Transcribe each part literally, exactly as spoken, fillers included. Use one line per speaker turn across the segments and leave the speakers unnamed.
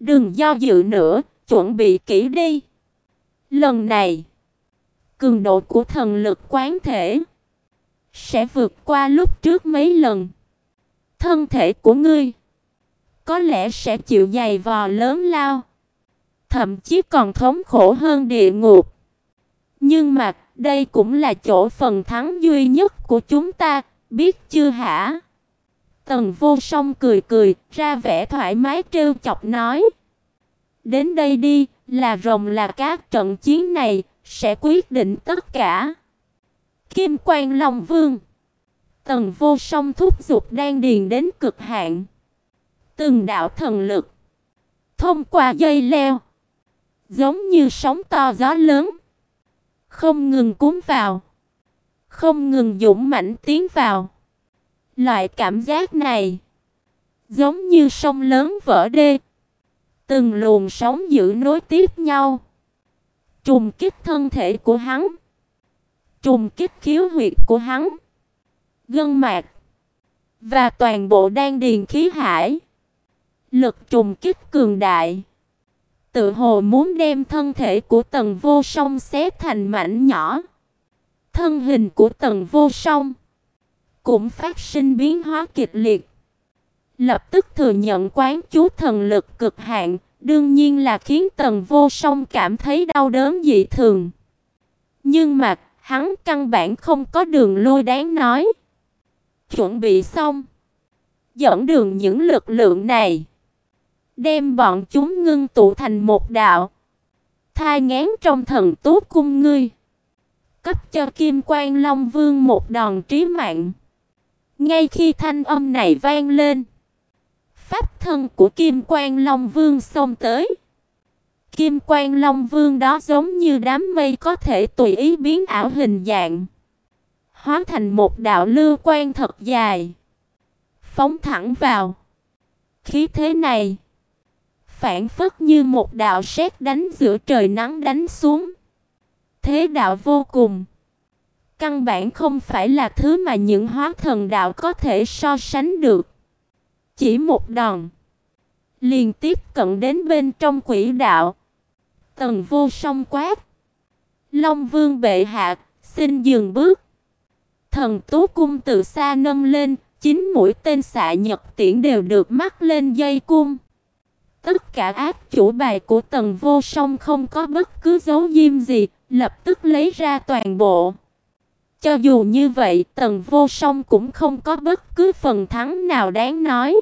Đừng do dự nữa, chuẩn bị kỹ đi. Lần này, cường độ của thần lực quán thể sẽ vượt qua lúc trước mấy lần. Thân thể của ngươi có lẽ sẽ chịu dày vò lớn lao, thậm chí còn thống khổ hơn địa ngục. Nhưng mà, đây cũng là chỗ phần thắng duy nhất của chúng ta, biết chưa hả? Tần Vô Song cười cười, ra vẻ thoải mái trêu chọc nói. Đến đây đi, là rồng là cá, trận chiến này sẽ quyết định tất cả. Kim Quan Long Vương. Tần Vô Song thúc giục đan điền đến cực hạn. Từng đạo thần lực thông qua dây leo, giống như sóng to gió lớn, không ngừng cuốn vào, không ngừng dũng mãnh tiến vào. Loại cảm giác này giống như sông lớn vỡ đê, từng luồng sóng dữ nối tiếp nhau, trùng kích thân thể của hắn, trùng kích khiếu huyệt của hắn, gân mạch và toàn bộ đan điền khí hải. Lực trùng kích cường đại, tự hồ muốn đem thân thể của Tần Vô Song xé thành mảnh nhỏ. Thân hình của Tần Vô Song cũng phát sinh biến hóa kịch liệt. Lập tức thừa nhận quán chú thần lực cực hạn, đương nhiên là khiến Tần Vô Song cảm thấy đau đớn dị thường. Nhưng mà, hắn căn bản không có đường lui đáng nói. Chuẩn bị xong, dẫn đường những lực lượng này, đem bọn chúng ngưng tụ thành một đạo, thai nghén trong thần tú cung ngươi, cấp cho Kim Quan Long Vương một đòn trí mạng. Ngay khi thanh âm này vang lên, pháp thân của Kim Quan Long Vương xông tới. Kim Quan Long Vương đó giống như đám mây có thể tùy ý biến ảo hình dạng, hóa thành một đạo lưu quang thật dài, phóng thẳng vào. Khí thế này phảng phất như một đạo sét đánh giữa trời nắng đánh xuống. Thế đạo vô cùng, căn bản không phải là thứ mà những hóa thần đạo có thể so sánh được. Chỉ một đòn liền tiếp cận đến bên trong quỹ đạo. Tần Vô Song quát: Long Vương bệ hạ, xin dừng bước. Thần tú cung từ xa nâng lên, chín mũi tên xạ nhật tiễn đều được mắc lên dây cung. Tất cả ác chủ bài của Tần Vô Song không có bất cứ dấu diêm gì, lập tức lấy ra toàn bộ. Cho dù như vậy, Tần Vô Song cũng không có bất cứ phần thắng nào đáng nói.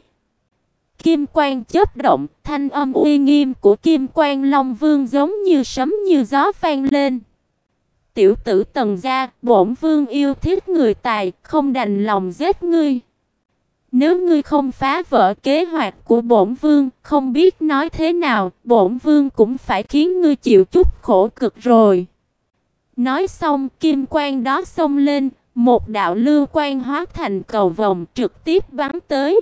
Kim quang chớp động, thanh âm uy nghiêm của Kim Quan Long Vương giống như sấm như gió vang lên. Tiểu tử Tần gia, bổn vương yêu thích người tài, không đành lòng giết ngươi. Nếu ngươi không phá vỡ kế hoạch của bổn vương, không biết nói thế nào, bổn vương cũng phải khiến ngươi chịu chút khổ cực rồi. Nói xong, kim quang đó xông lên, một đạo lưu quang hóa thành cầu vồng trực tiếp bắn tới.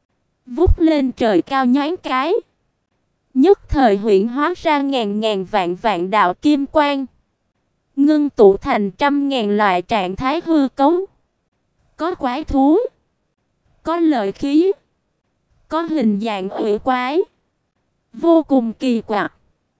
Vút lên trời cao nhoáng cái, nhất thời huyễn hóa ra ngàn ngàn vạn vạn đạo kim quang, ngưng tụ thành trăm ngàn loại trạng thái hư cấu. Có quái thú, có lợi khí, có hình dạng ủy quái, vô cùng kỳ quặc,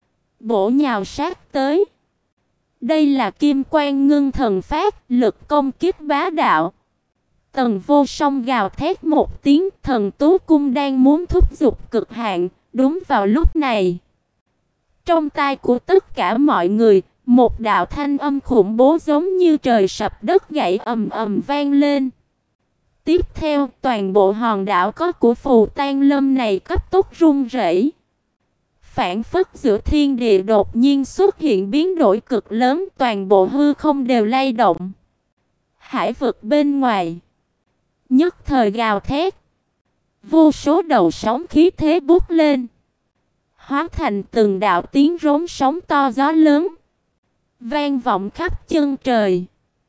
bổ nhào sát tới. Đây là kim quang ngưng thần phát, lực công kích bá đạo. Tần Vô Song gào thét một tiếng, thần tú cung đang muốn thúc giục cực hạn. Đúng vào lúc này, trong tai của tất cả mọi người, một đạo thanh âm khủng bố giống như trời sập đất gãy ầm ầm vang lên. Tiếp theo, toàn bộ hòn đảo có của Phù Tang Lâm này cấp tốc rung rẩy. Phảng phất giữa thiên địa đột nhiên xuất hiện biến đổi cực lớn, toàn bộ hư không đều lay động. Hải vực bên ngoài nhất thời gào thét, vô số đầu sóng khí thế bút lên, hóa thành từng đạo tiếng rống sóng to gió lớn, vang vọng khắp chân trời.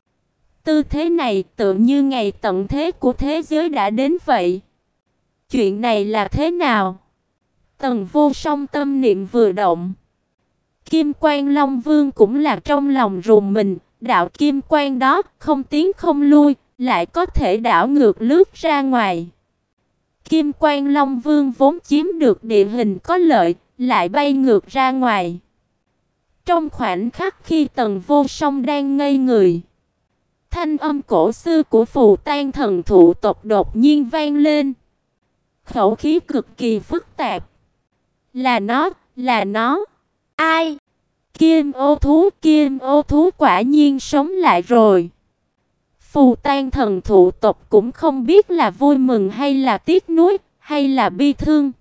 Tư thế này tựa như ngày tận thế của thế giới đã đến vậy. Chuyện này là thế nào? Tần Vô Song tâm niệm vừa động, Kim Quan Long Vương cũng là trong lòng rùng mình. Đạo kim quang đó không tiến không lui, lại có thể đảo ngược lướt ra ngoài. Kim Quan Long Vương vốn chiếm được địa hình có lợi, lại bay ngược ra ngoài. Trong khoảnh khắc khi Tần Vô Song đang ngây người, thanh âm cổ xưa của Phù Tang thần thụ tộc đột nhiên vang lên. Khẩu khí cực kỳ phức tạp. Là nó, là nó. Ai? Kim ô thú, kim ô thú quả nhiên sống lại rồi. Phù Tang thần thụ tộc cũng không biết là vui mừng hay là tiếc nuối, hay là bi thương.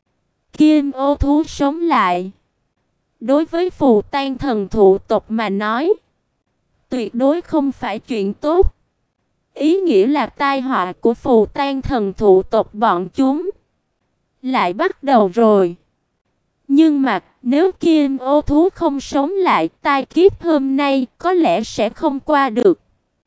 Kim ô thú sống lại. Đối với Phù Tang thần thụ tộc mà nói, tuyệt đối không phải chuyện tốt. Ý nghĩa là tai họa của Phù Tang thần thụ tộc bọn chúng lại bắt đầu rồi. Nhưng mà nếu kim ô thú không sống lại, tai kiếp hôm nay có lẽ sẽ không qua được.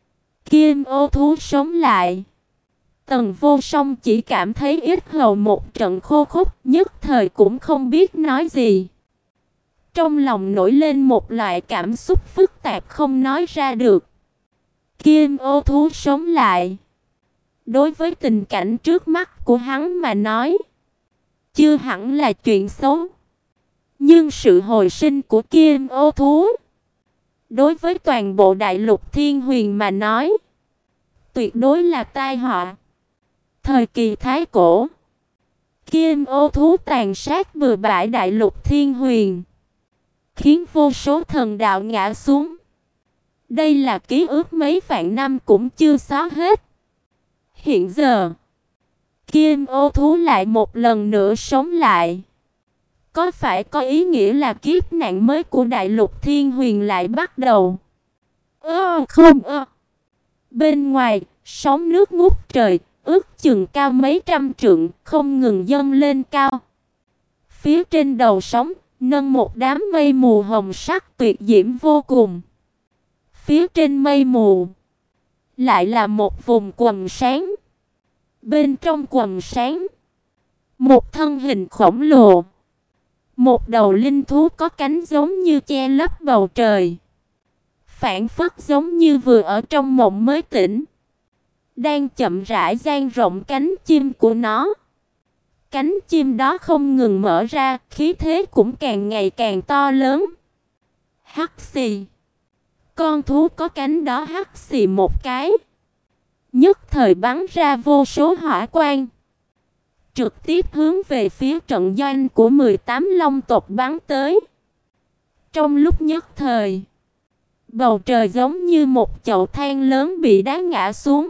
Kim ô thú sống lại. Tần Vô Song chỉ cảm thấy yết hầu một trận khô khốc, nhất thời cũng không biết nói gì. Trong lòng nổi lên một loại cảm xúc phức tạp không nói ra được. Kim ô thú sống lại. Đối với tình cảnh trước mắt của hắn mà nói, chưa hẳn là chuyện xấu. Nhưng sự hồi sinh của kim ô thú, đối với toàn bộ đại lục Thiên Huyền mà nói, tuyệt đối là tai họa. Thời kỳ Thái Cổ, kim ô thú tàn sát bừa bãi đại lục Thiên Huyền, khiến vô số thần đạo ngã xuống. Đây là ký ức mấy vạn năm cũng chưa xóa hết. Hiện giờ, kim ô thú lại một lần nữa sống lại. Có phải có ý nghĩa là kiếp nạn mới của đại lục Thiên Huyền lại bắt đầu? Ơ không ơ. Bên ngoài, sóng nước ngút trời, ước chừng cao mấy trăm trượng, không ngừng dâng lên cao. Phía trên đầu sóng, nâng một đám mây mù hồng sắc tuyệt diễm vô cùng. Phía trên mây mù, lại là một vùng quầng sáng. Bên trong quầng sáng, một thân hình khổng lồ. Một đầu linh thú có cánh giống như che lấp bầu trời, phảng phất giống như vừa ở trong mộng mới tỉnh, đang chậm rãi dang rộng cánh chim của nó. Cánh chim đó không ngừng mở ra, khí thế cũng càng ngày càng to lớn. Hắc xì. Con thú có cánh đó hắc xì một cái, nhất thời bắn ra vô số hỏa quang, trực tiếp hướng về phía trận doanh của mười tám long tộc bắn tới. Trong lúc nhất thời, bầu trời giống như một chậu than lớn bị đá ngã xuống.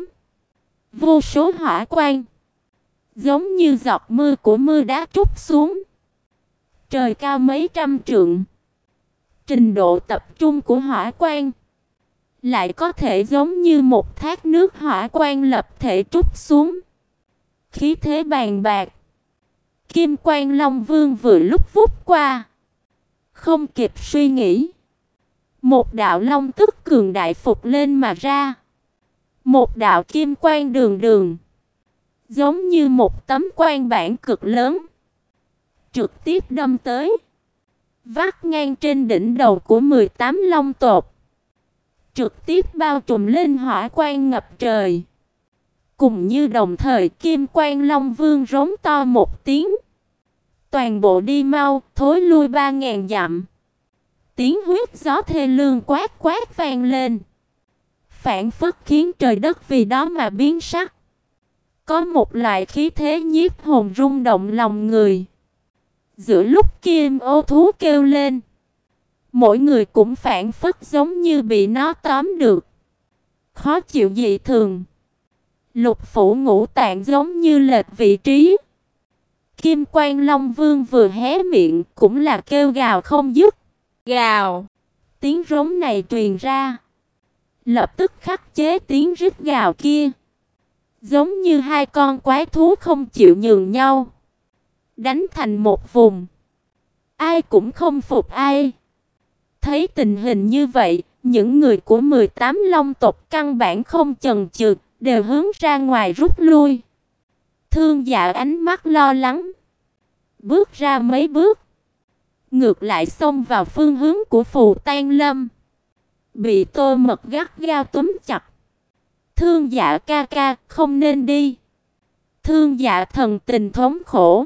Vô số hỏa quang, giống như giọt mưa của mưa đá trút xuống. Trời cao mấy trăm trượng. Trình độ tập trung của hỏa quang lại có thể giống như một thác nước hỏa quang lập thể trút xuống. Khí thế bàn bạc. Kim Quan Long Vương vừa lúc vút qua, không kịp suy nghĩ, một đạo long tức cường đại phục lên mà ra. Một đạo kim quang đường đường, giống như một tấm quan bản cực lớn, trực tiếp đâm tới, vắt ngang trên đỉnh đầu của mười tám long tộc, trực tiếp bao trùm lên hỏa quang ngập trời. Cùng như đồng thời, Kim Quan Long Vương rống to một tiếng. Toàn bộ đi mau, thối lui ba ngàn dặm. Tiếng huyết gió thê lương quát quát vang lên, phảng phất khiến trời đất vì đó mà biến sắc. Có một loại khí thế nhiếp hồn rung động lòng người. Giữa lúc kim ô thú kêu lên, mỗi người cũng phảng phất giống như bị nó tóm được, khó chịu dị thường. Lục phủ ngũ tạng giống như lệch vị trí. Kim Quan Long Vương vừa hé miệng cũng là kêu gào không dứt. Gào. Tiếng rống này truyền ra, lập tức khắc chế tiếng rít gào kia. Giống như hai con quái thú không chịu nhường nhau, đánh thành một vùng. Ai cũng không phục ai. Thấy tình hình như vậy, những người của mười tám long tộc căn bản không chần chừ, đều hướng ra ngoài rút lui. Thương Dạ ánh mắt lo lắng, bước ra mấy bước, ngược lại xông vào phương hướng của Phù Tang Lâm. Bị Tô Mật gắt gao túm chặt. Thương Dạ ca ca, không nên đi. Thương Dạ thần tình thống khổ.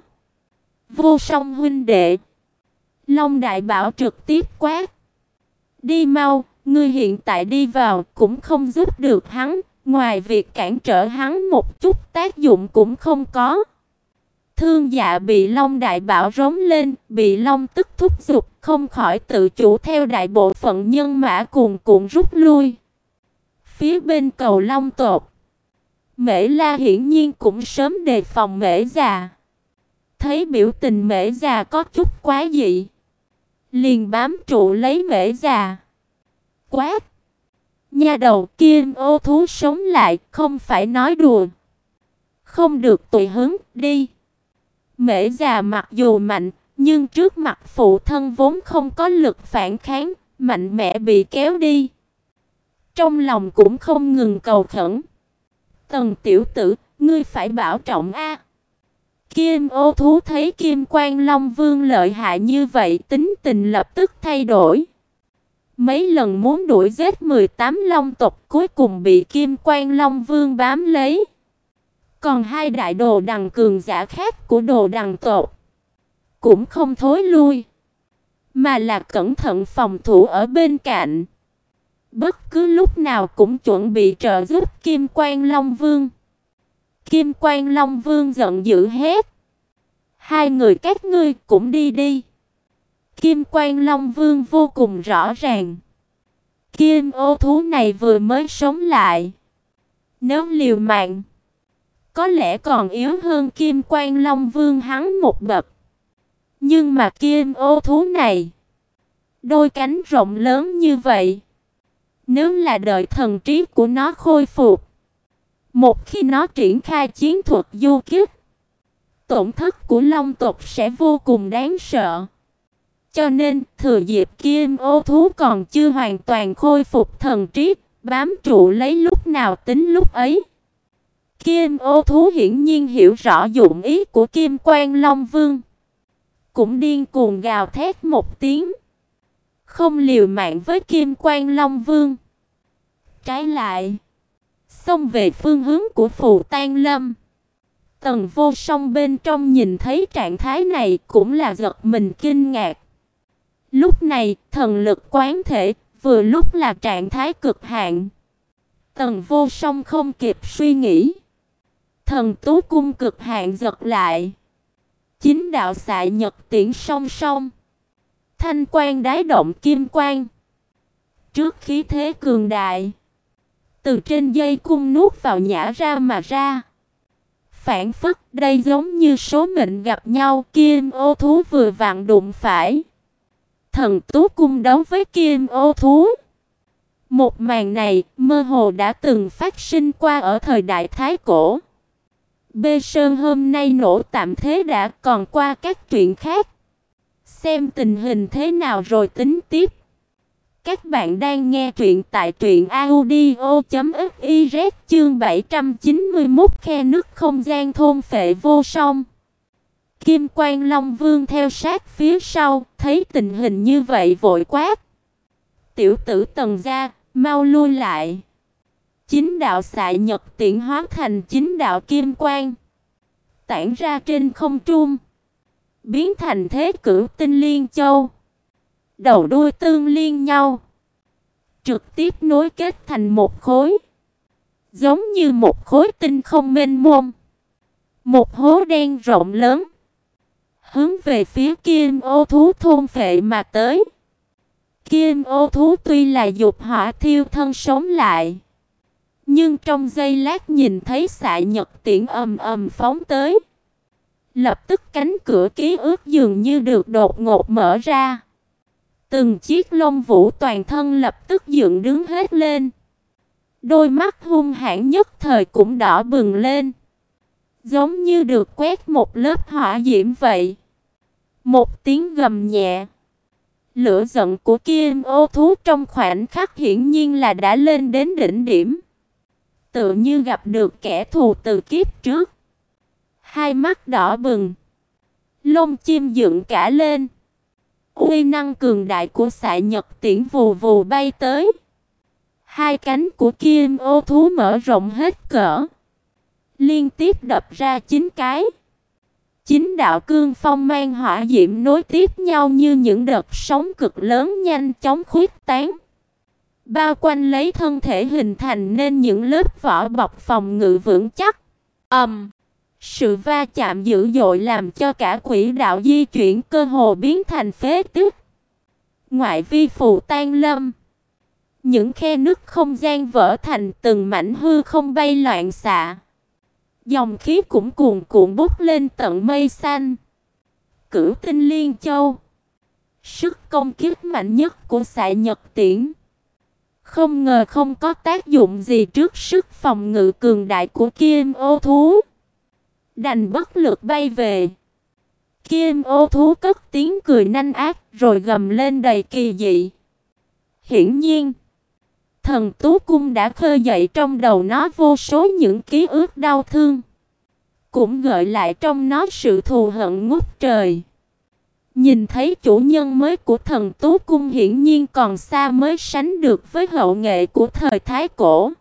Vô Song huynh đệ. Long Đại Bảo trực tiếp quát. Đi mau, ngươi hiện tại đi vào cũng không giúp được hắn, ngoài việc cản trở hắn một chút tác dụng cũng không có. Thương Dạ bị Long Đại Bảo rống lên, bị Long tức thúc giục, không khỏi tự chủ theo đại bộ phận nhân mã cuồn cuộn rút lui. Phía bên cầu Long tộc, Mễ La hiển nhiên cũng sớm đề phòng Mễ già. Thấy biểu tình Mễ già có chút quá dị, liền bám trụ lấy Mễ già. Quát! Nha đầu, Kim ô thú sống lại, không phải nói đùa. Không được tùy hứng, đi. Mễ già mặc dù mạnh, nhưng trước mặt phụ thân vốn không có lực phản kháng, mạnh mẽ bị kéo đi. Trong lòng cũng không ngừng cầu khẩn. Tần tiểu tử, ngươi phải bảo trọng a. Kim ô thú thấy Kim Quan Long Vương lợi hại như vậy, tính tình lập tức thay đổi. Mấy lần muốn đuổi giết mười tám long tộc, cuối cùng bị Kim Quan Long Vương bám lấy. Còn hai đại đồ đằng cường giả khác của đồ đằng tộc cũng không thối lui, mà là cẩn thận phòng thủ ở bên cạnh, bất cứ lúc nào cũng chuẩn bị trợ giúp Kim Quan Long Vương. Kim Quan Long Vương giận dữ hét. Hai người các ngươi cũng đi đi. Kim Quan Long Vương vô cùng rõ ràng. Kim ô thú này vừa mới sống lại. Nếu liều mạng, có lẽ còn yếu hơn Kim Quan Long Vương hắn một bậc. Nhưng mà Kim ô thú này, đôi cánh rộng lớn như vậy, nếu là đợi thần trí của nó khôi phục, một khi nó triển khai chiến thuật du kích, tổn thất của long tộc sẽ vô cùng đáng sợ. Cho nên, thừa dịp Kim ô thú còn chưa hoàn toàn khôi phục thần trí, bám trụ lấy lúc nào tính lúc ấy. Kim ô thú hiển nhiên hiểu rõ dụng ý của Kim Quan Long Vương, cũng điên cuồng gào thét một tiếng, không liều mạng với Kim Quan Long Vương. Trái lại, xông về phương hướng của Phù Tang Lâm. Tần Vô Song bên trong nhìn thấy trạng thái này cũng là giật mình kinh ngạc. Lúc này, thần lực quán thể vừa lúc là trạng thái cực hạn. Tần Vô Song không kịp suy nghĩ, thần tú cung cực hạn giật lại. Chính đạo xạ nhật tiễn song song, thanh quan đái động kim quan. Trước khí thế cường đại, từ trên dây cung nuốt vào nhả ra mà ra. Phản phất đây giống như số mệnh gặp nhau, Kim ô thú vừa vặn đụng phải. Thần tú cung đấu với Kim ô thú. Một màn này mơ hồ đã từng phát sinh qua ở thời đại Thái Cổ. Bê Sơn hôm nay nổ tạm thế đã, còn qua các chuyện khác. Xem tình hình thế nào rồi tính tiếp. Các bạn đang nghe truyện tại truyện audio chấm fiz chương bảy trăm chín mươi mốt khe nứt không gian thôn phệ vô song. Kim Quan Long Vương theo sát phía sau, thấy tình hình như vậy vội quát. Tiểu tử Tần gia, mau lui lại. Chính đạo xạ nhật tiễn hóa thành chính đạo kim quan, tản ra trên không trung, biến thành thế cửu tinh liên châu. Đầu đuôi tương liên nhau, trực tiếp nối kết thành một khối, giống như một khối tinh không mênh mông. Một hố đen rộng lớn, hướng về phía Kim ô thú thôn phệ mà tới. Kim ô thú tuy là dục hỏa thiêu thân sống lại, nhưng trong giây lát nhìn thấy xạ nhật tiễn ầm ầm phóng tới, lập tức cánh cửa ký ức dường như được đột ngột mở ra. Từng chiếc lông vũ toàn thân lập tức dựng đứng hết lên. Đôi mắt hung hãn nhất thời cũng đỏ bừng lên, giống như được quét một lớp hỏa diễm vậy. Một tiếng gầm nhẹ, lửa giận của Kim ô thú trong khoảnh khắc hiển nhiên là đã lên đến đỉnh điểm. Tựa như gặp được kẻ thù từ kiếp trước. Hai mắt đỏ bừng, lông chim dựng cả lên. Uy năng cường đại của xạ nhật tiễn vù vù bay tới. Hai cánh của Kim ô thú mở rộng hết cỡ, liên tiếp đập ra chín cái. Chín đạo cương phong mang hỏa diễm nối tiếp nhau như những đợt sóng cực lớn nhanh chóng khuếch tán, bao quanh lấy thân thể hình thành nên những lớp vỏ bọc phòng ngự vững chắc. Ầm, um, sự va chạm dữ dội làm cho cả quỹ đạo di chuyển cơ hồ biến thành phế tích. Ngoại vi phù tan lâm, những khe nứt không gian vỡ thành từng mảnh hư không bay loạn xạ. Dòng khí cũng cuồn cuộn bốc lên tận mây xanh. Cửu Tinh Liên Châu, sức công kích mạnh nhất của xạ nhật tiễn, không ngờ không có tác dụng gì trước sức phòng ngự cường đại của Kim Ô thú, đành bất lực bay về. Kim Ô thú cất tiếng cười nanh ác rồi gầm lên đầy kỳ dị. Hiển nhiên, Thần Tú Cung đã khơi dậy trong đầu nó vô số những ký ức đau thương, cũng gợi lại trong nó sự thù hận ngút trời. Nhìn thấy chủ nhân mới của Thần Tú Cung hiển nhiên còn xa mới sánh được với hậu nghệ của thời Thái Cổ,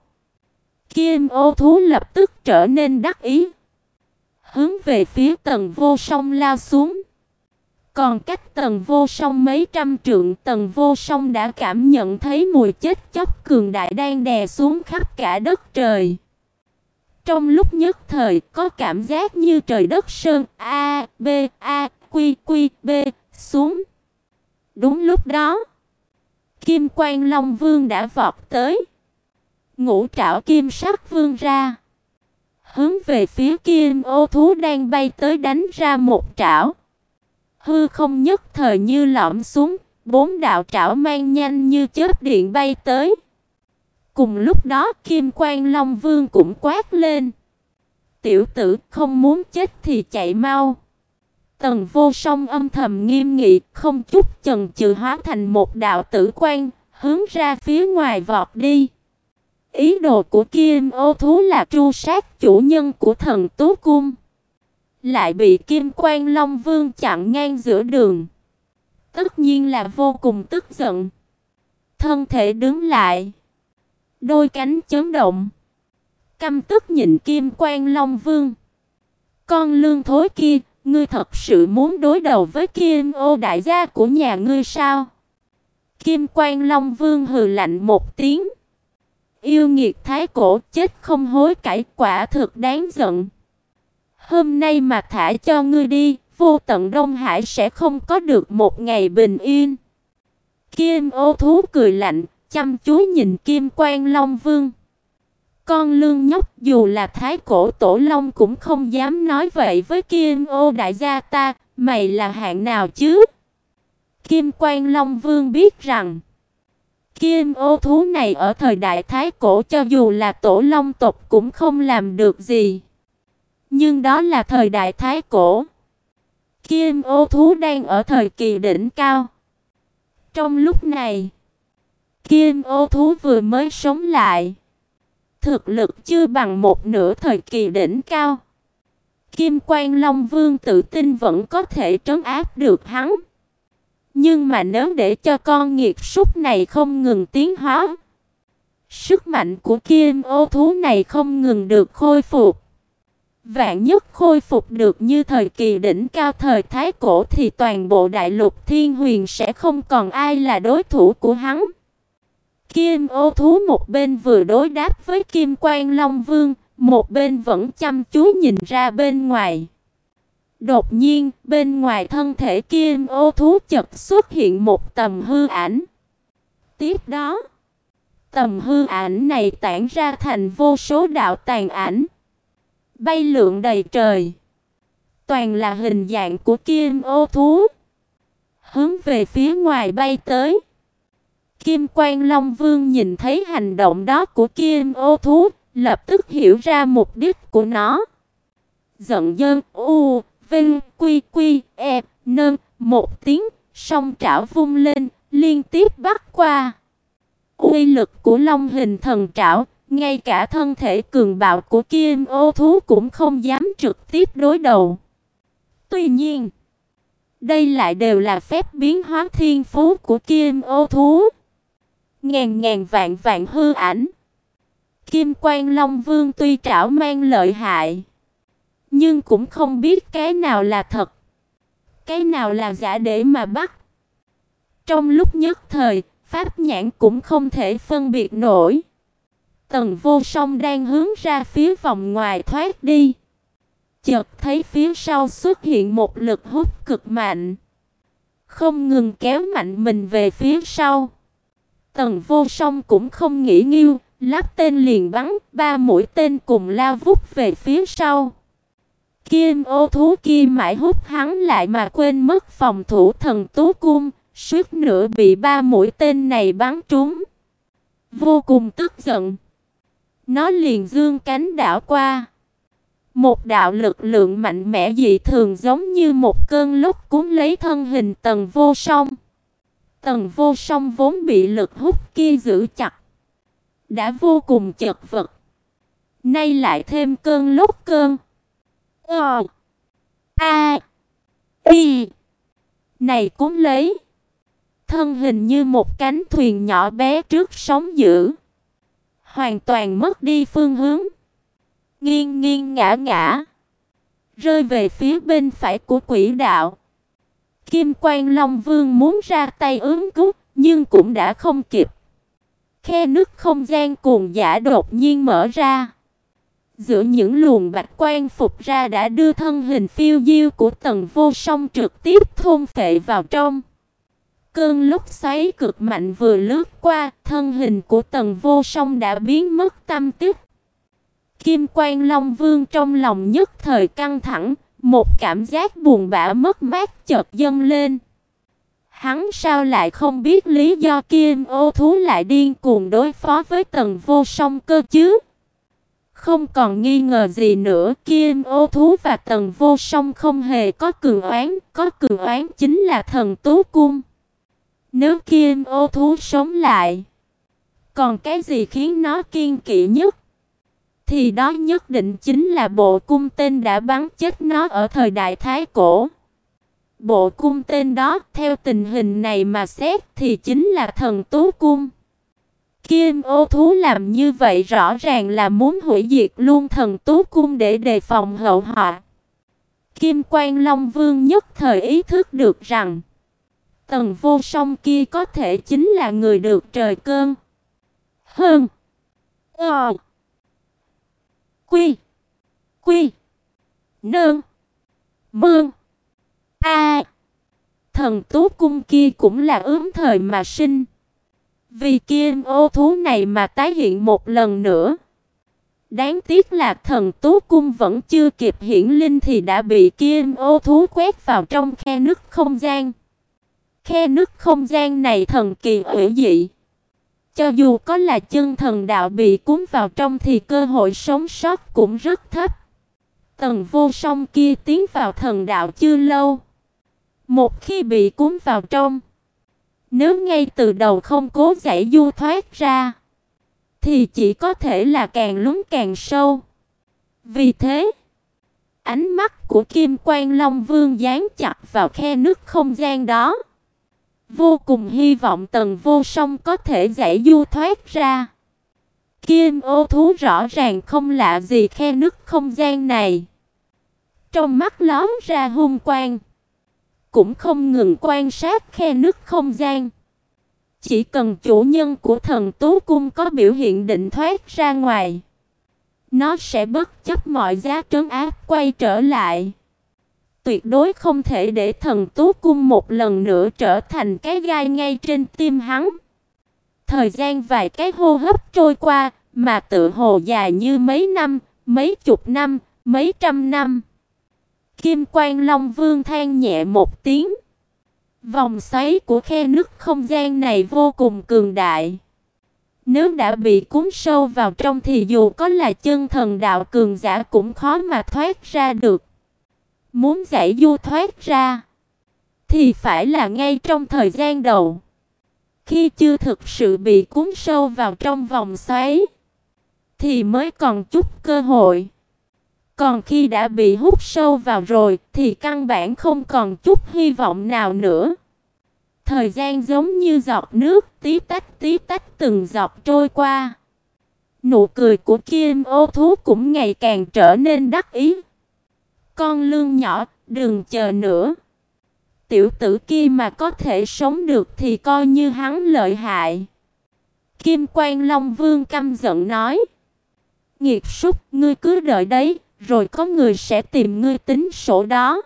Kim Ô thú lập tức trở nên đắc ý, hướng về phía Tần Vô Song lao xuống. Còn cách Tần Vô Song mấy trăm trượng, Tần Vô Song đã cảm nhận thấy mùi chết chóc cường đại đang đè xuống khắp cả đất trời. Trong lúc nhất thời có cảm giác như trời đất sơn A, B, A, Quy, Quy, B, xuống. Đúng lúc đó, Kim Quan Long Vương đã vọt tới. Ngũ trảo kim sắc vươn ra, hướng về phía Kim Ô thú đang bay tới đánh ra một trảo. Hư không nhất thời như lõm xuống, bốn đạo trảo mang nhanh như chớp điện bay tới. Cùng lúc đó Kim Quan Long Vương cũng quát lên. Tiểu tử, không muốn chết thì chạy mau. Tần Vô Song âm thầm nghiêm nghị, không chút chần chừ hóa thành một đạo tử quang, hướng ra phía ngoài vọt đi. Ý đồ của Kim Ô thú là tru sát chủ nhân của Thần Tú Cung, lại bị Kim Quan Long Vương chặn ngang giữa đường. Tất nhiên là vô cùng tức giận. Thân thể đứng lại, đôi cánh chấn động, căm tức nhìn Kim Quan Long Vương. Con lương thối kia, ngươi thật sự muốn đối đầu với Kim Ô đại gia của nhà ngươi sao? Kim Quan Long Vương hừ lạnh một tiếng. Yêu nghiệt Thái Cổ, chết không hối cải, quả thực đáng giận. Hôm nay mà thả cho ngươi đi, vô tận Đông Hải sẽ không có được một ngày bình yên. Kim Ô thú cười lạnh, chăm chú nhìn Kim Quan Long Vương. Con lương nhóc, dù là Thái Cổ Tổ Long cũng không dám nói vậy với Kim Ô đại gia ta, mày là hạng nào chứ? Kim Quan Long Vương biết rằng Kim Ô thú này ở thời đại Thái Cổ cho dù là Tổ Long tộc cũng không làm được gì. Nhưng đó là thời đại Thái Cổ. Kim Ô thú đang ở thời kỳ đỉnh cao. Trong lúc này, Kim Ô thú vừa mới sống lại, thực lực chưa bằng một nửa thời kỳ đỉnh cao. Kim Quan Long Vương tự tin vẫn có thể trấn áp được hắn. Nhưng mà nếu để cho con nghiệt súc này không ngừng tiến hóa, sức mạnh của Kim Ô thú này không ngừng được khôi phục, vạn nhất khôi phục được như thời kỳ đỉnh cao thời Thái Cổ thì toàn bộ đại lục Thiên Huyền sẽ không còn ai là đối thủ của hắn. Kim Ô thú một bên vừa đối đáp với Kim Quan Long Vương, một bên vẫn chăm chú nhìn ra bên ngoài. Đột nhiên, bên ngoài thân thể Kim Ô thú chợt xuất hiện một tầm hư ảnh. Tiếp đó, tầm hư ảnh này tản ra thành vô số đạo tàn ảnh, bay lượn đầy trời. Toàn là hình dạng của Kim Ô thú, hướng về phía ngoài bay tới. Kim Quan Long Vương nhìn thấy hành động đó của Kim Ô thú, lập tức hiểu ra mục đích của nó. Giận dơn, u, vinh, quy, quy, e, nâng, một tiếng, song trảo vung lên, liên tiếp bắt qua. Uy lực của Long hình thần trảo, ngay cả thân thể cường bạo của Kim Ô thú cũng không dám trực tiếp đối đầu. Tuy nhiên, đây lại đều là phép biến hóa thiên phú của Kim Ô thú. Ngàn ngàn vạn vạn hư ảnh, Kim Quan Long Vương tuy trảo mang lợi hại, nhưng cũng không biết cái nào là thật, cái nào là giả để mà bắt. Trong lúc nhất thời, pháp nhãn cũng không thể phân biệt nổi. Tần Vô Song đang hướng ra phía vòng ngoài thoát đi, chợt thấy phía sau xuất hiện một lực hút cực mạnh, không ngừng kéo mạnh mình về phía sau. Tần Vô Song cũng không nghĩ nghiêu, lắp tên liền bắn, ba mũi tên cùng lao vút về phía sau. Kim ô thú kia mãi hút hắn lại mà quên mất phòng thủ thần tú cung, suýt nữa bị ba mũi tên này bắn trúng. Vô cùng tức giận, nó liền giương cánh đảo qua. Một đạo lực lượng mạnh mẽ dị thường giống như một cơn lốc cuốn lấy thân hình Tần Vô Song. Tần Vô Song vốn bị lực hút kia giữ chặt, đã vô cùng chật vật, nay lại thêm cơn lốc cơn Ờ A Y này cuốn lấy, thân hình như một cánh thuyền nhỏ bé trước sóng dữ, hoàn toàn mất đi phương hướng, nghiêng nghiêng ngã ngã, rơi về phía bên phải của quỹ đạo. Kim Quan Long Vương muốn ra tay ứng cứu, nhưng cũng đã không kịp. Khe nứt không gian cuồng dã đột nhiên mở ra, giữa những luồng bạch quang phục ra đã đưa thân hình phiêu diêu của Tần Vô Song trực tiếp thôn phệ vào trong. Cơn lốc xoáy cực mạnh vừa lướt qua, thân hình của Tần Vô Song đã biến mất tăm tích. Kim Quan Long Vương trong lòng nhất thời căng thẳng, một cảm giác buồn bã mất mát chợt dâng lên. Hắn sao lại không biết lý do Kim ô thú lại điên cuồng đối phó với Tần Vô Song cơ chứ? Không còn nghi ngờ gì nữa, Kim ô thú và Tần Vô Song không hề có cừu oán, có cừu oán chính là thần tú cung. Nếu Kim ô thú sống lại, còn cái gì khiến nó kiêng kỵ nhất, thì đó nhất định chính là bộ cung tên đã bắn chết nó ở thời đại Thái Cổ. Bộ cung tên đó, theo tình hình này mà xét thì chính là thần tú cung. Kim ô thú làm như vậy rõ ràng là muốn hủy diệt luôn thần tú cung để đề phòng hậu họa. Kim Quan Long Vương nhất thời ý thức được rằng Tần Vô Song kia có thể chính là người được trời cơn hơn Ờ Quy Quy Nương Mương A Thần tú cung kia cũng là ướm thời mà sinh, vì Kim ô thú này mà tái hiện một lần nữa. Đáng tiếc là thần tú cung vẫn chưa kịp hiển linh thì đã bị Kim ô thú quét vào trong khe nứt không gian. Khe nứt không gian này thần kỳ ủy dị, cho dù có là chân thần đạo bị cuốn vào trong thì cơ hội sống sót cũng rất thấp. Tần Vô Song kia tiến vào thần đạo chưa lâu, một khi bị cuốn vào trong, nếu ngay từ đầu không cố giải du thoát ra, thì chỉ có thể là càng lún càng sâu. Vì thế, ánh mắt của Kim Quan Long Vương dán chặt vào khe nứt không gian đó, vô cùng hy vọng Tần Vô Song có thể giải du thoát ra. Kim ô thú rõ ràng không lạ gì khe nứt không gian này, trong mắt lóe ra hung quang, cũng không ngừng quan sát khe nứt không gian. Chỉ cần chủ nhân của thần tú cung có biểu hiện định thoát ra ngoài, nó sẽ bất chấp mọi giá trấn áp quay trở lại. Tuyệt đối không thể để thần tú cung một lần nữa trở thành cái gai ngay trên tim hắn. Thời gian vài cái hô hấp trôi qua, mà tự hồ dài như mấy năm, mấy chục năm, mấy trăm năm. Kim Quan Long Vương than nhẹ một tiếng. Vòng xoáy của khe nứt không gian này vô cùng cường đại. Nếu đã bị cuốn sâu vào trong thì dù có là chân thần đạo cường giả cũng khó mà thoát ra được. Muốn giải du thoát ra, thì phải là ngay trong thời gian đầu, khi chưa thực sự bị cuốn sâu vào trong vòng xoáy, thì mới còn chút cơ hội. Còn khi đã bị hút sâu vào rồi, thì căn bản không còn chút hy vọng nào nữa. Thời gian giống như giọt nước, tí tách tí tách từng giọt trôi qua. Nụ cười của Kim Ô thú cũng ngày càng trở nên đắc ý. Con lương nhỏ, đừng chờ nữa. Tiểu tử kia mà có thể sống được thì coi như hắn lợi hại. Kim Quan Long Vương căm giận nói. Nghiệt súc, ngươi cứ đợi đấy, rồi có người sẽ tìm ngươi tính sổ đó.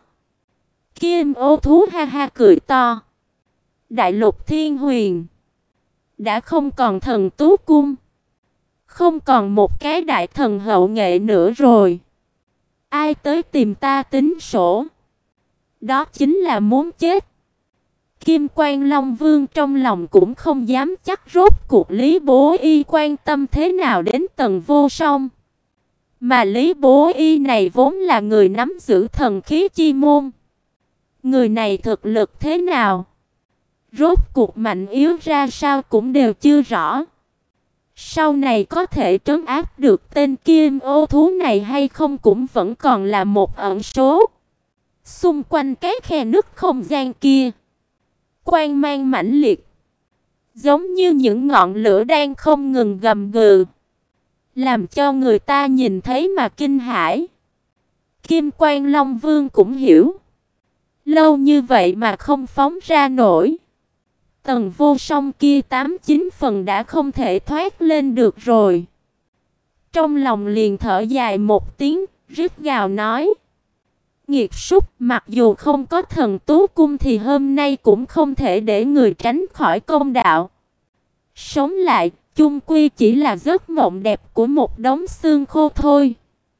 Kim Ô thú ha ha cười to. Đại lục thiên huyền đã không còn thần tú cung, không còn một cái đại thần hậu nghệ nữa rồi. Ai tới tìm ta tính sổ, đó chính là muốn chết. Kim Quan Long Vương trong lòng cũng không dám chắc rốt cuộc Lý Bố Y quan tâm thế nào đến Tần Vô Song. Mà Lý Bố Y này vốn là người nắm giữ thần khí chi môn. Người này thực lực thế nào, rốt cuộc mạnh yếu ra sao cũng đều chưa rõ. Sau này có thể trấn áp được tên Kim Ô thú này hay không cũng vẫn còn là một ẩn số. Xung quanh cái khe nứt không gian kia, quang mang mãnh liệt, giống như những ngọn lửa đang không ngừng gầm gừ, làm cho người ta nhìn thấy mà kinh hãi. Kim Quan Long Vương cũng hiểu, lâu như vậy mà không phóng ra nổi, Tần Vô Song kia tám chín phần đã không thể thoát lên được rồi. Trong lòng liền thở dài một tiếng, rít gào nói. Nghiệt súc, mặc dù không có thần tú cung thì hôm nay cũng không thể để người tránh khỏi công đạo. Sống lại, chung quy chỉ là giấc mộng đẹp của một đống xương khô thôi.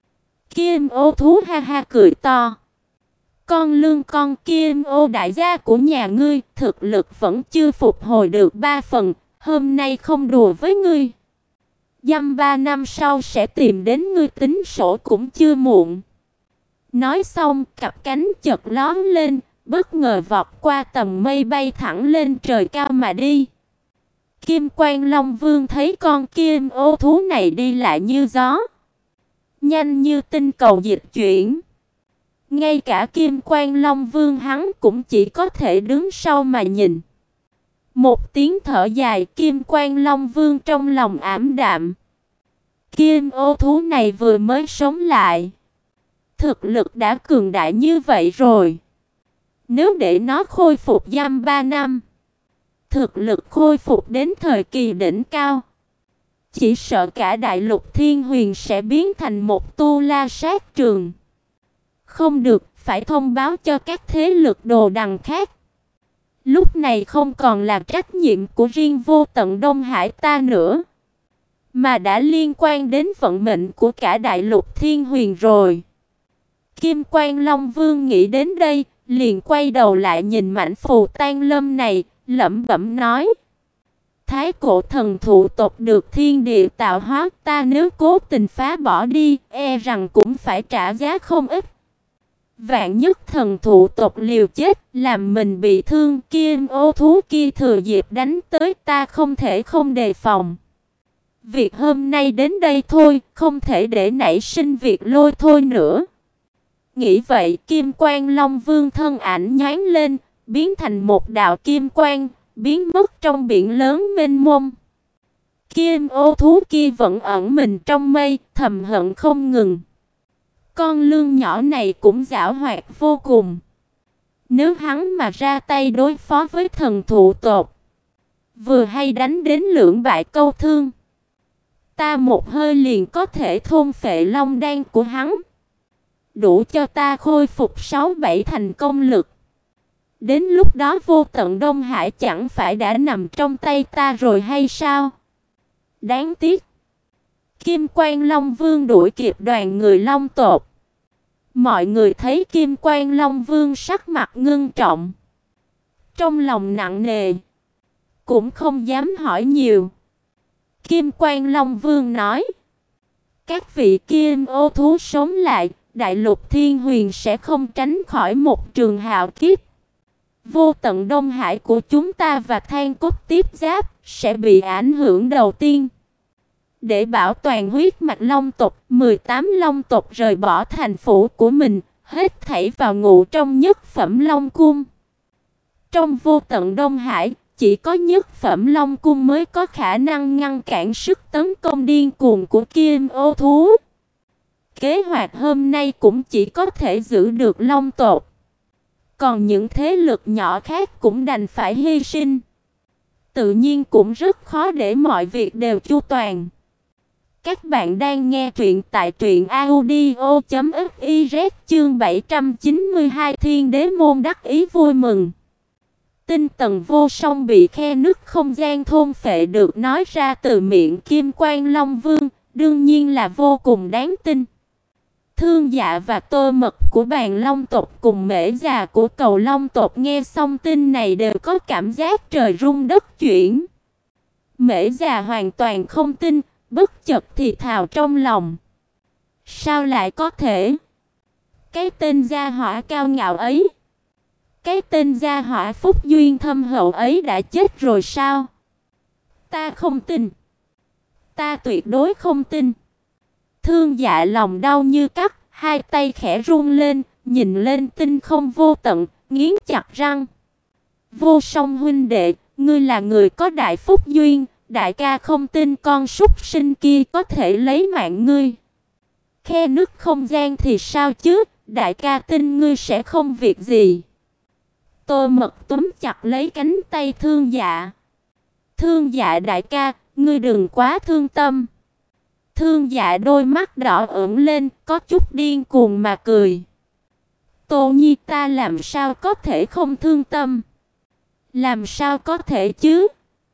Kim Ô thú ha ha cười to. Con lương con Kim Ô đại gia của nhà ngươi, thực lực vẫn chưa phục hồi được ba phần, hôm nay không đùa với ngươi. Dăm ba năm sau sẽ tìm đến ngươi tính sổ cũng chưa muộn. Nói xong, cặp cánh chợt lóe lên, bất ngờ vọt qua tầng mây bay thẳng lên trời cao mà đi. Kim Quan Long Vương thấy con Kim Ô thú này đi lại như gió, nhanh như tinh cầu dịch chuyển. Ngay cả Kim Quan Long Vương hắn cũng chỉ có thể đứng sau mà nhìn. Một tiếng thở dài, Kim Quan Long Vương trong lòng ảm đạm. Kim Ô thú này vừa mới sống lại, thực lực đã cường đại như vậy rồi. Nếu để nó khôi phục dăm ba năm, thực lực khôi phục đến thời kỳ đỉnh cao, chỉ sợ cả đại lục thiên huyền sẽ biến thành một tu la sát trường. Không được, phải thông báo cho các thế lực đồ đằng khác. Lúc này không còn là trách nhiệm của riêng Vô Tận Đông Hải ta nữa, mà đã liên quan đến vận mệnh của cả đại lục thiên huyền rồi. Kim Quan Long Vương nghĩ đến đây, liền quay đầu lại nhìn mảnh phù tan lâm này, lẩm bẩm nói. Thái cổ thần thụ tộc được thiên địa tạo hóa, ta nếu cố tình phá bỏ đi, e rằng cũng phải trả giá không ít. Vạn nhất thần thụ tộc liều chết, làm mình bị thương, Kim Ô thú kia thừa dịp đánh tới, ta không thể không đề phòng. Việc hôm nay đến đây thôi, không thể để nảy sinh việc lôi thôi nữa. Nghĩ vậy, Kim Quan Long Vương thân ảnh nhoáng lên, biến thành một đạo kim quang, biến mất trong biển lớn mênh mông. Kim Ô thú kia vẫn ẩn mình trong mây, thầm hận không ngừng. Con lương nhỏ này cũng giảo hoạt vô cùng. Nếu hắn mà ra tay đối phó với thần thụ tộc, vừa hay đánh đến lưỡng bại câu thương, ta một hơi liền có thể thôn phệ long đan của hắn, đủ cho ta khôi phục sáu bảy thành công lực. Đến lúc đó Vô Tận Đông Hải chẳng phải đã nằm trong tay ta rồi hay sao? Đáng tiếc, Kim Quan Long Vương đuổi kịp đoàn người Long tộc. Mọi người thấy Kim Quan Long Vương sắc mặt ngưng trọng, trong lòng nặng nề, cũng không dám hỏi nhiều. Kim Quan Long Vương nói: các vị Kim Ô thú sống lại, đại lục thiên huyền sẽ không tránh khỏi một trường hạo kiếp. Vô Tận Đông Hải của chúng ta và Than Cốt tiếp giáp sẽ bị ảnh hưởng đầu tiên. Để bảo toàn huyết mạch long tộc, mười tám long tộc rời bỏ thành phủ của mình, hết thảy vào ngụ trong nhất phẩm Long Cung. Trong Vô Tận Đông Hải, chỉ có nhất phẩm Long cung mới có khả năng ngăn cản sức tấn công điên cuồng của Kim Ô thú. Kế hoạch hôm nay cũng chỉ có thể giữ được Long tộc. Còn những thế lực nhỏ khác cũng đành phải hy sinh. Tự nhiên cũng rất khó để mọi việc đều chu toàn. Các bạn đang nghe truyện tại truyện audio chấm fiz chương bảy trăm chín mươi hai Thiên Đế môn đắc ý vui mừng. Tinh tần vô song bị khe nứt không gian thôn phệ được nói ra từ miệng Kim Quan Long Vương, đương nhiên là vô cùng đáng tin. Thương Dạ và Tô Mật của Bàn Long tộc cùng Mễ Già của Cầu Long tộc nghe xong tin này đều có cảm giác trời rung đất chuyển. Mễ Già hoàn toàn không tin, bất chợt thì thào trong lòng. Sao lại có thể? Cái tên gia hỏa cao ngạo ấy, cái tên gia hỏa phúc duyên thâm hậu ấy đã chết rồi sao? Ta không tin. Ta tuyệt đối không tin. Thương Dạ lòng đau như cắt, hai tay khẽ run lên, nhìn lên tinh không vô tận, nghiến chặt răng. Vô Song huynh đệ, ngươi là người có đại phúc duyên, đại ca không tin con súc sinh kia có thể lấy mạng ngươi. Khe nứt không gian thì sao chứ, đại ca tin ngươi sẽ không việc gì. Tô Mật túm chặt lấy cánh tay Thương Dạ. Thương Dạ đại ca, ngươi đừng quá thương tâm. Thương Dạ đôi mắt đỏ ửng lên, có chút điên cuồng mà cười. Tô Nhi ta làm sao có thể không thương tâm? Làm sao có thể chứ?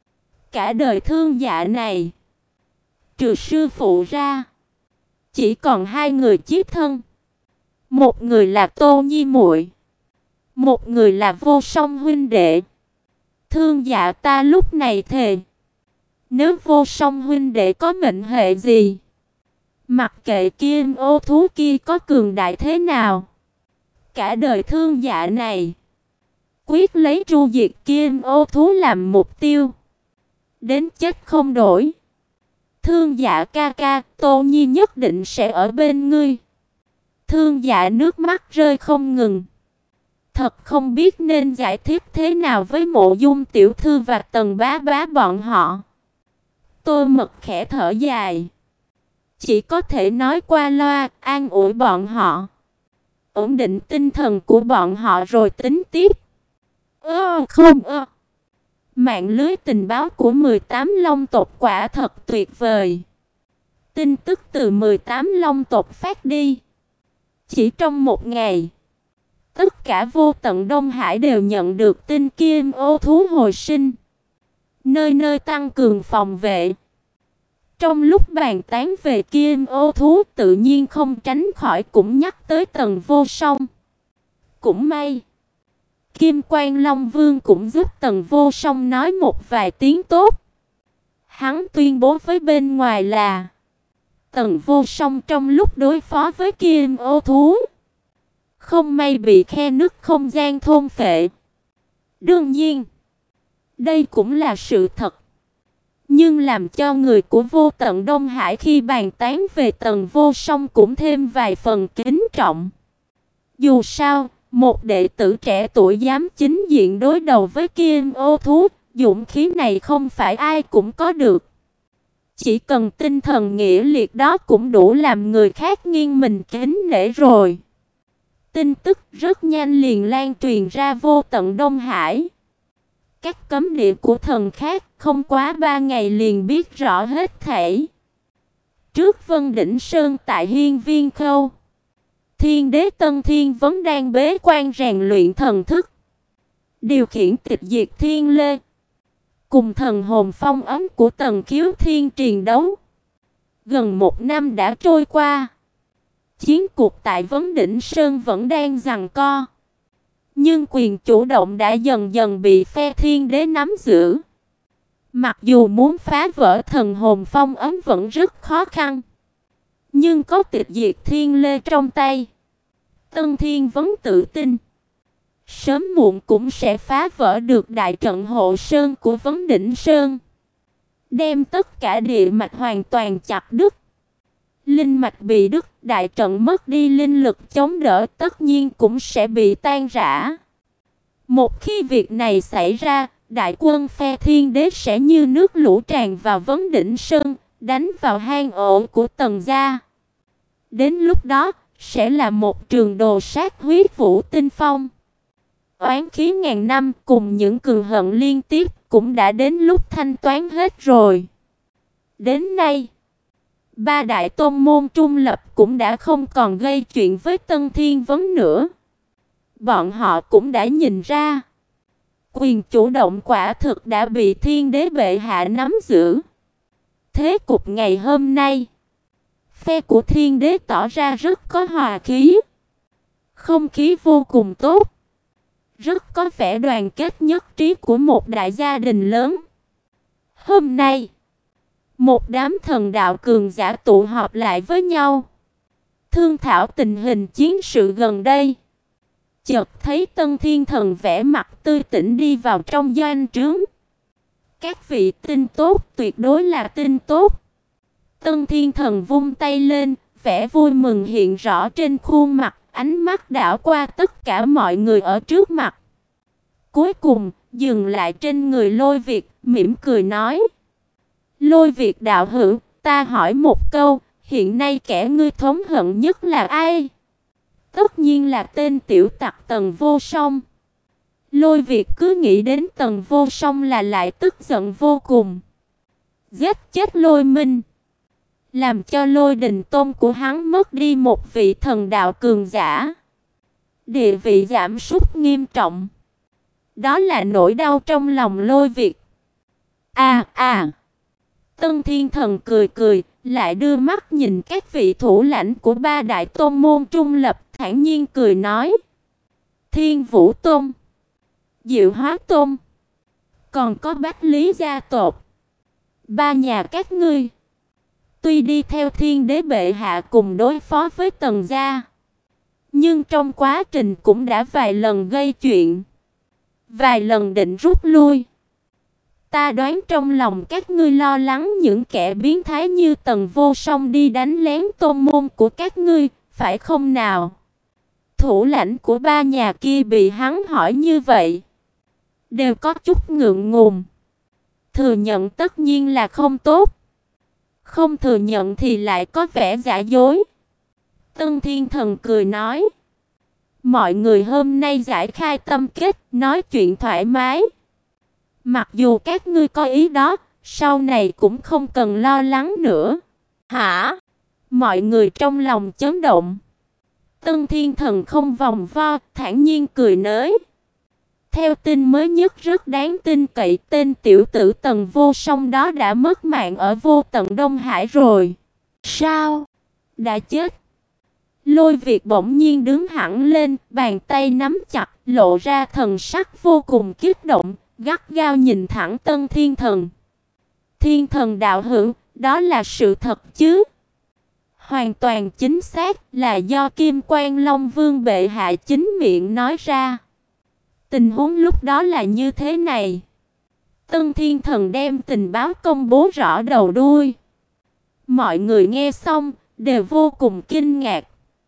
Cả đời Thương Dạ này, trừ sư phụ ra, chỉ còn hai người chí thân. Một người là Tô Nhi muội, một người là Vô Song huynh đệ. Thương Dạ ta lúc này thề, nếu Vô Song huynh đệ có mệnh hệ gì, mặc kệ Kim Ô thú kia có cường đại thế nào, cả đời Thương Dạ này quyết lấy tru diệt Kim Ô thú làm mục tiêu, đến chết không đổi. Thương Dạ ca ca, Tô Nhi nhất định sẽ ở bên ngươi. Thương Dạ nước mắt rơi không ngừng. Thật không biết nên giải thích thế nào với Mộ Dung tiểu thư và Tần bá bá bọn họ. Tô Mật khẽ thở dài, chỉ có thể nói qua loa, an ủi bọn họ, ổn định tinh thần của bọn họ rồi tính tiếp. Ơ không ơ. Mạng lưới tình báo của mười tám Long tộc quả thật tuyệt vời. Tin tức từ mười tám Long tộc phát đi. Chỉ trong một ngày, tất cả vô tận Đông Hải đều nhận được tin Kim Ô thú hồi sinh. Nơi nơi tăng cường phòng vệ. Trong lúc bàn tán về Kim Ô thú, tự nhiên không tránh khỏi cũng nhắc tới Tần Vô Song. Cũng may, Kim Quan Long Vương cũng giúp Tần Vô Song nói một vài tiếng tốt. Hắn tuyên bố với bên ngoài là Tần Vô Song trong lúc đối phó với Kim Ô thú, không may bị khe nứt không gian thôn phệ. Đương nhiên, đây cũng là sự thật. Nhưng làm cho người của vô tận Đông Hải khi bàn tán về Tần Vô Song cũng thêm vài phần kính trọng. Dù sao, một đệ tử trẻ tuổi dám chính diện đối đầu với Kim Ô thú, dũng khí này không phải ai cũng có được. Chỉ cần tinh thần nghĩa liệt đó cũng đủ làm người khác nghiêng mình kính nể rồi. Tin tức rất nhanh liền lan truyền ra vô tận Đông Hải. Các cấm địa của thần khác không quá ba ngày liền biết rõ hết thảy. Trước Vân Đỉnh Sơn tại Hiên Viên Khâu, Thiên Đế Tân Thiên vẫn đang bế quan rèn luyện thần thức, điều khiển tịch diệt thiên lê, cùng thần hồn phong ấn của Tần Khiếu Thiên chiến đấu. Gần một năm đã trôi qua, chiến cuộc tại Vấn Đỉnh Sơn vẫn đang giằng co. Nhưng quyền chủ động đã dần dần bị phe Thiên Đế nắm giữ. Mặc dù muốn phá vỡ thần hồn phong ấn vẫn rất khó khăn, nhưng có tịch diệt thiên lê trong tay, Tân Thiên vẫn tự tin sớm muộn cũng sẽ phá vỡ được đại trận hộ sơn của Vấn Đỉnh Sơn, đem tất cả địa mạch hoàn toàn chặt đứt. Linh mạch bị đứt, đại trận mất đi linh lực chống đỡ, tất nhiên cũng sẽ bị tan rã. Một khi việc này xảy ra, đại quân phe Thiên Đế sẽ như nước lũ tràn vào Vấn Đỉnh Sơn, đánh vào hang ổ của Tần gia. Đến lúc đó, sẽ là một trường đồ sát huyết vũ tinh phong. Oán khí ngàn năm cùng những cừu hận liên tiếp cũng đã đến lúc thanh toán hết rồi. Đến nay, ba đại tôn môn trung lập cũng đã không còn gây chuyện với Tân Thiên Vấn nữa. Bọn họ cũng đã nhìn ra, quyền chủ động quả thực đã bị Thiên Đế bệ hạ nắm giữ. Thế cục ngày hôm nay, phe của Thiên Đế tỏ ra rất có hòa khí. Không khí vô cùng tốt. Rất có vẻ đoàn kết nhất trí của một đại gia đình lớn. Hôm nay, một đám thần đạo cường giả tụ họp lại với nhau, thương thảo tình hình chiến sự gần đây. Chợt thấy Tân Thiên Thần vẻ mặt tươi tỉnh đi vào trong doanh trướng. Các vị tin tốt, tuyệt đối là tin tốt. Tân Thiên Thần vung tay lên, vẻ vui mừng hiện rõ trên khuôn mặt, ánh mắt đảo qua tất cả mọi người ở trước mặt. Cuối cùng, dừng lại trên người Lôi Việt, mỉm cười nói: Lôi Việt đạo hữu, ta hỏi một câu, hiện nay kẻ ngươi thống hận nhất là ai? Tất nhiên là tên tiểu tặc Tần Vô Song. Lôi Việt cứ nghĩ đến Tần Vô Song là lại tức giận vô cùng. Giết chết Lôi Minh, làm cho Lôi Đình Tôn của hắn mất đi một vị thần đạo cường giả, địa vị giảm sút nghiêm trọng. Đó là nỗi đau trong lòng Lôi Việt. À à. Tân Thiên Thần cười cười, lại đưa mắt nhìn các vị thủ lãnh của ba đại tôn môn trung lập, thản nhiên cười nói: Thiên Vũ Tôn, Diệu Hóa Tôn, còn có Bách Lý gia tộc, ba nhà các ngươi, tuy đi theo Thiên Đế bệ hạ cùng đối phó với Tần gia, nhưng trong quá trình cũng đã vài lần gây chuyện, vài lần định rút lui. Ta đoán trong lòng các ngươi lo lắng những kẻ biến thái như Tần Vô Song đi đánh lén tôn môn của các ngươi, phải không nào? Thủ lãnh của ba nhà kia bị hắn hỏi như vậy, đều có chút ngượng ngùng. Thừa nhận tất nhiên là không tốt, không thừa nhận thì lại có vẻ giả dối. Tân Thiên Thần cười nói: Mọi người hôm nay giải khai tâm kết, nói chuyện thoải mái. Mặc dù các ngươi có ý đó, sau này cũng không cần lo lắng nữa. Hả? Mọi người trong lòng chấn động. Tân Thiên Thần không vòng vo, thản nhiên cười nới. Theo tin mới nhất rất đáng tin cậy, tên tiểu tử Tần Vô Song đó đã mất mạng ở Vô Tận Đông Hải rồi. Sao? Đã chết. Lôi Việt bỗng nhiên đứng hẳn lên, bàn tay nắm chặt, lộ ra thần sắc vô cùng kích động, gắt gao nhìn thẳng Tân Thiên Thần. Thiên Thần đạo hữu, đó là sự thật chứ? Hoàn toàn chính xác, là do Kim Quan Long Vương bệ hạ chính miệng nói ra. Tình huống lúc đó là như thế này. Tân Thiên Thần đem tình báo công bố rõ đầu đuôi. Mọi người nghe xong đều vô cùng kinh ngạc.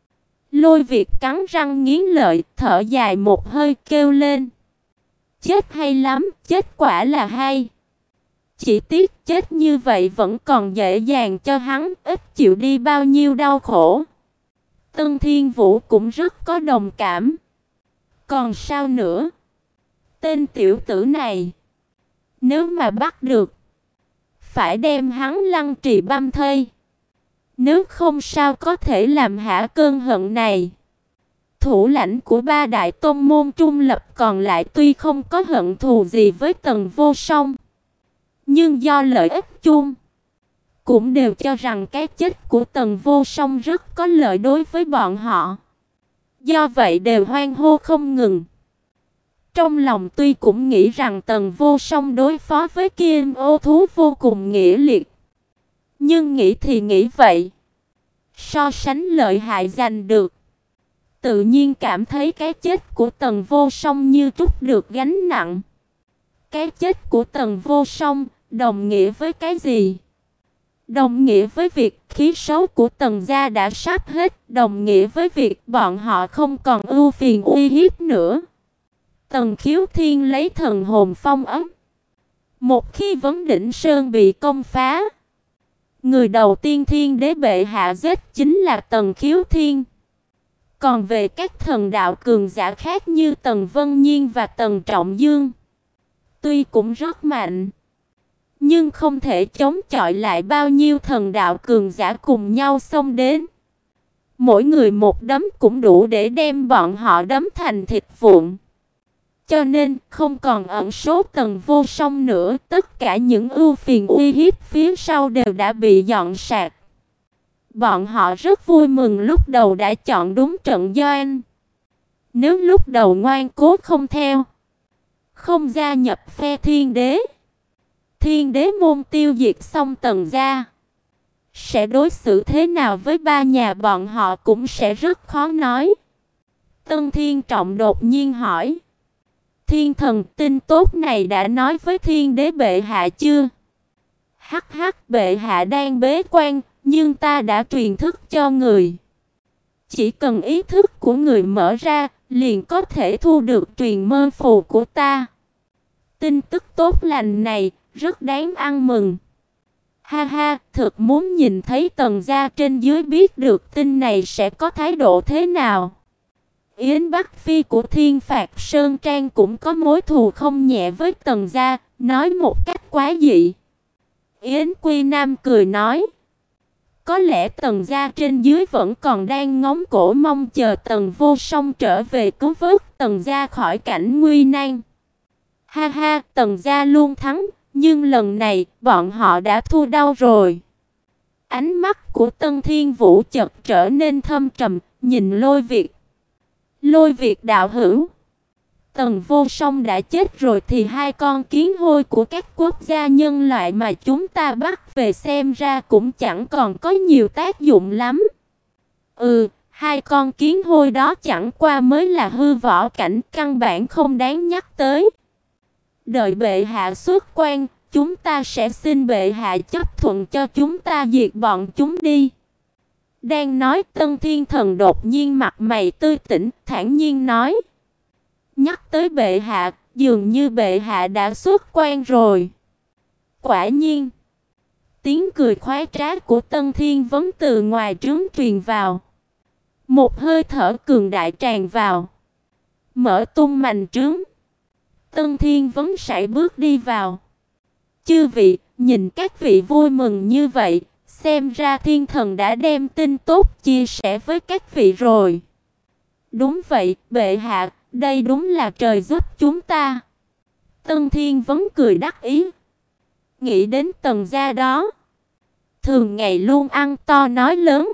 Lôi Việt cắn răng nghiến lợi, thở dài một hơi kêu lên: Chết hay lắm, chết quả là hay. Chỉ tiếc chết như vậy vẫn còn dễ dàng cho hắn, ít chịu đi bao nhiêu đau khổ. Tân Thiên Vũ cũng rất có đồng cảm. Còn sao nữa? Tên tiểu tử này, nếu mà bắt được, phải đem hắn lăng trì băm thây. Nếu không sao có thể làm hả cơn hận này. Thủ lãnh của ba đại tôn môn trung lập còn lại tuy không có hận thù gì với Tần Vô Song, nhưng do lợi ích chung, cũng đều cho rằng cái chết của Tần Vô Song rất có lợi đối với bọn họ. Do vậy đều hoan hô không ngừng. Trong lòng tuy cũng nghĩ rằng Tần Vô Song đối phó với Kim Ô thú vô cùng nghĩa liệt, nhưng nghĩ thì nghĩ vậy, so sánh lợi hại giành được, tự nhiên cảm thấy cái chết của Tần Vô Song như trút được gánh nặng. Cái chết của Tần Vô Song đồng nghĩa với cái gì? Đồng nghĩa với việc khí số của Tần gia đã sắp hết, đồng nghĩa với việc bọn họ không còn ưu phiền uy hiếp nữa. Tần Khiếu Thiên lấy thần hồn phong ấn. Một khi vấn đỉnh sơn bị công phá, người đầu tiên Thiên Đế bệ hạ giết chính là Tần Khiếu Thiên. Còn về các thần đạo cường giả khác như Tần Vân Nhiên và Tần Trọng Dương, tuy cũng rất mạnh, nhưng không thể chống chọi lại bao nhiêu thần đạo cường giả cùng nhau xông đến. Mỗi người một đấm cũng đủ để đem bọn họ đấm thành thịt vụn. Cho nên không còn ẩn số Tần Vô Song nữa, tất cả những ưu phiền uy hiếp phía sau đều đã bị dọn sạch. Bọn họ rất vui mừng lúc đầu đã chọn đúng trận doanh. Nếu lúc đầu ngoan cố không theo, không gia nhập phe Thiên Đế, Thiên Đế môn tiêu diệt xong Tần gia, sẽ đối xử thế nào với ba nhà bọn họ cũng sẽ rất khó nói. Tân Thiên Trọng đột nhiên hỏi: Thiên thần, tin tốt này đã nói với Thiên Đế bệ hạ chưa? Hắc hắc, bệ hạ đang bế quan, nhưng ta đã truyền thức cho người. Chỉ cần ý thức của người mở ra, liền có thể thu được truyền mơ phù của ta. Tin tức tốt lành này rất đáng ăn mừng. Ha ha, thực muốn nhìn thấy Tần gia trên dưới biết được tin này sẽ có thái độ thế nào. Yến Bắc Phi của Thiên Phạt Sơn Trang cũng có mối thù không nhẹ với Tần gia, nói một cách quá dị. Yến Quy Nam cười nói: có lẽ Tần gia trên dưới vẫn còn đang ngóng cổ mong chờ Tần Vô Song trở về cứu vớt Tần gia khỏi cảnh nguy nan. Ha ha, Tần gia luôn thắng, nhưng lần này bọn họ đã thua đau rồi. Ánh mắt của Tân Thiên Vũ chợt trở nên thâm trầm, nhìn Lôi Việt. Lôi Việt đạo hữu, Tần Vô Song đã chết rồi thì hai con kiến hôi của các quốc gia nhân loại mà chúng ta bắt về xem ra cũng chẳng còn có nhiều tác dụng lắm. Ừ, hai con kiến hôi đó chẳng qua mới là hư võ cảnh, căn bản không đáng nhắc tới. Đợi bệ hạ xuất quan, chúng ta sẽ xin bệ hạ chấp thuận cho chúng ta diệt bọn chúng đi. Đang nói, Tân Thiên Thần đột nhiên mặt mày tươi tỉnh, thản nhiên nói: nhắc tới bệ hạ, dường như bệ hạ đã xuất quan rồi. Quả nhiên. Tiếng cười khoái trá của Tân Thiên Vấn từ ngoài trướng truyền vào. Một hơi thở cường đại tràn vào, mở tung mành trướng. Tân Thiên Vấn sải bước đi vào. Chư vị, nhìn các vị vui mừng như vậy, xem ra thiên thần đã đem tin tốt chia sẻ với các vị rồi. Đúng vậy, bệ hạ, đây đúng là trời giúp chúng ta. Tân Thiên Vấn cười đắc ý. Nghĩ đến Tần gia đó, thường ngày luôn ăn to nói lớn,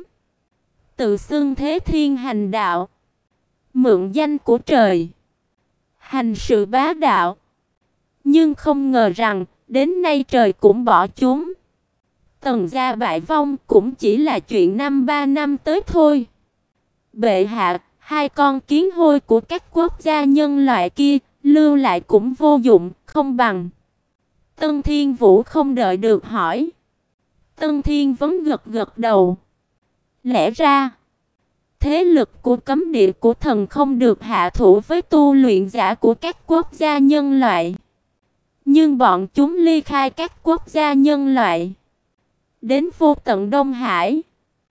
tự xưng thế thiên hành đạo, mượn danh của trời, hành sự bá đạo. Nhưng không ngờ rằng, đến nay trời cũng bỏ chúng. Tần gia bại vong cũng chỉ là chuyện năm ba năm tới thôi. Bệ hạ, hai con kiến hôi của các quốc gia nhân loại kia, lưu lại cũng vô dụng, không bằng. Tân Thiên Vũ không đợi được hỏi. Tân Thiên Vấn gật gật đầu. Lẽ ra, thế lực của cấm địa của thần không được hạ thủ với tu luyện giả của các quốc gia nhân loại. Nhưng bọn chúng ly khai các quốc gia nhân loại, đến vô tận Đông Hải.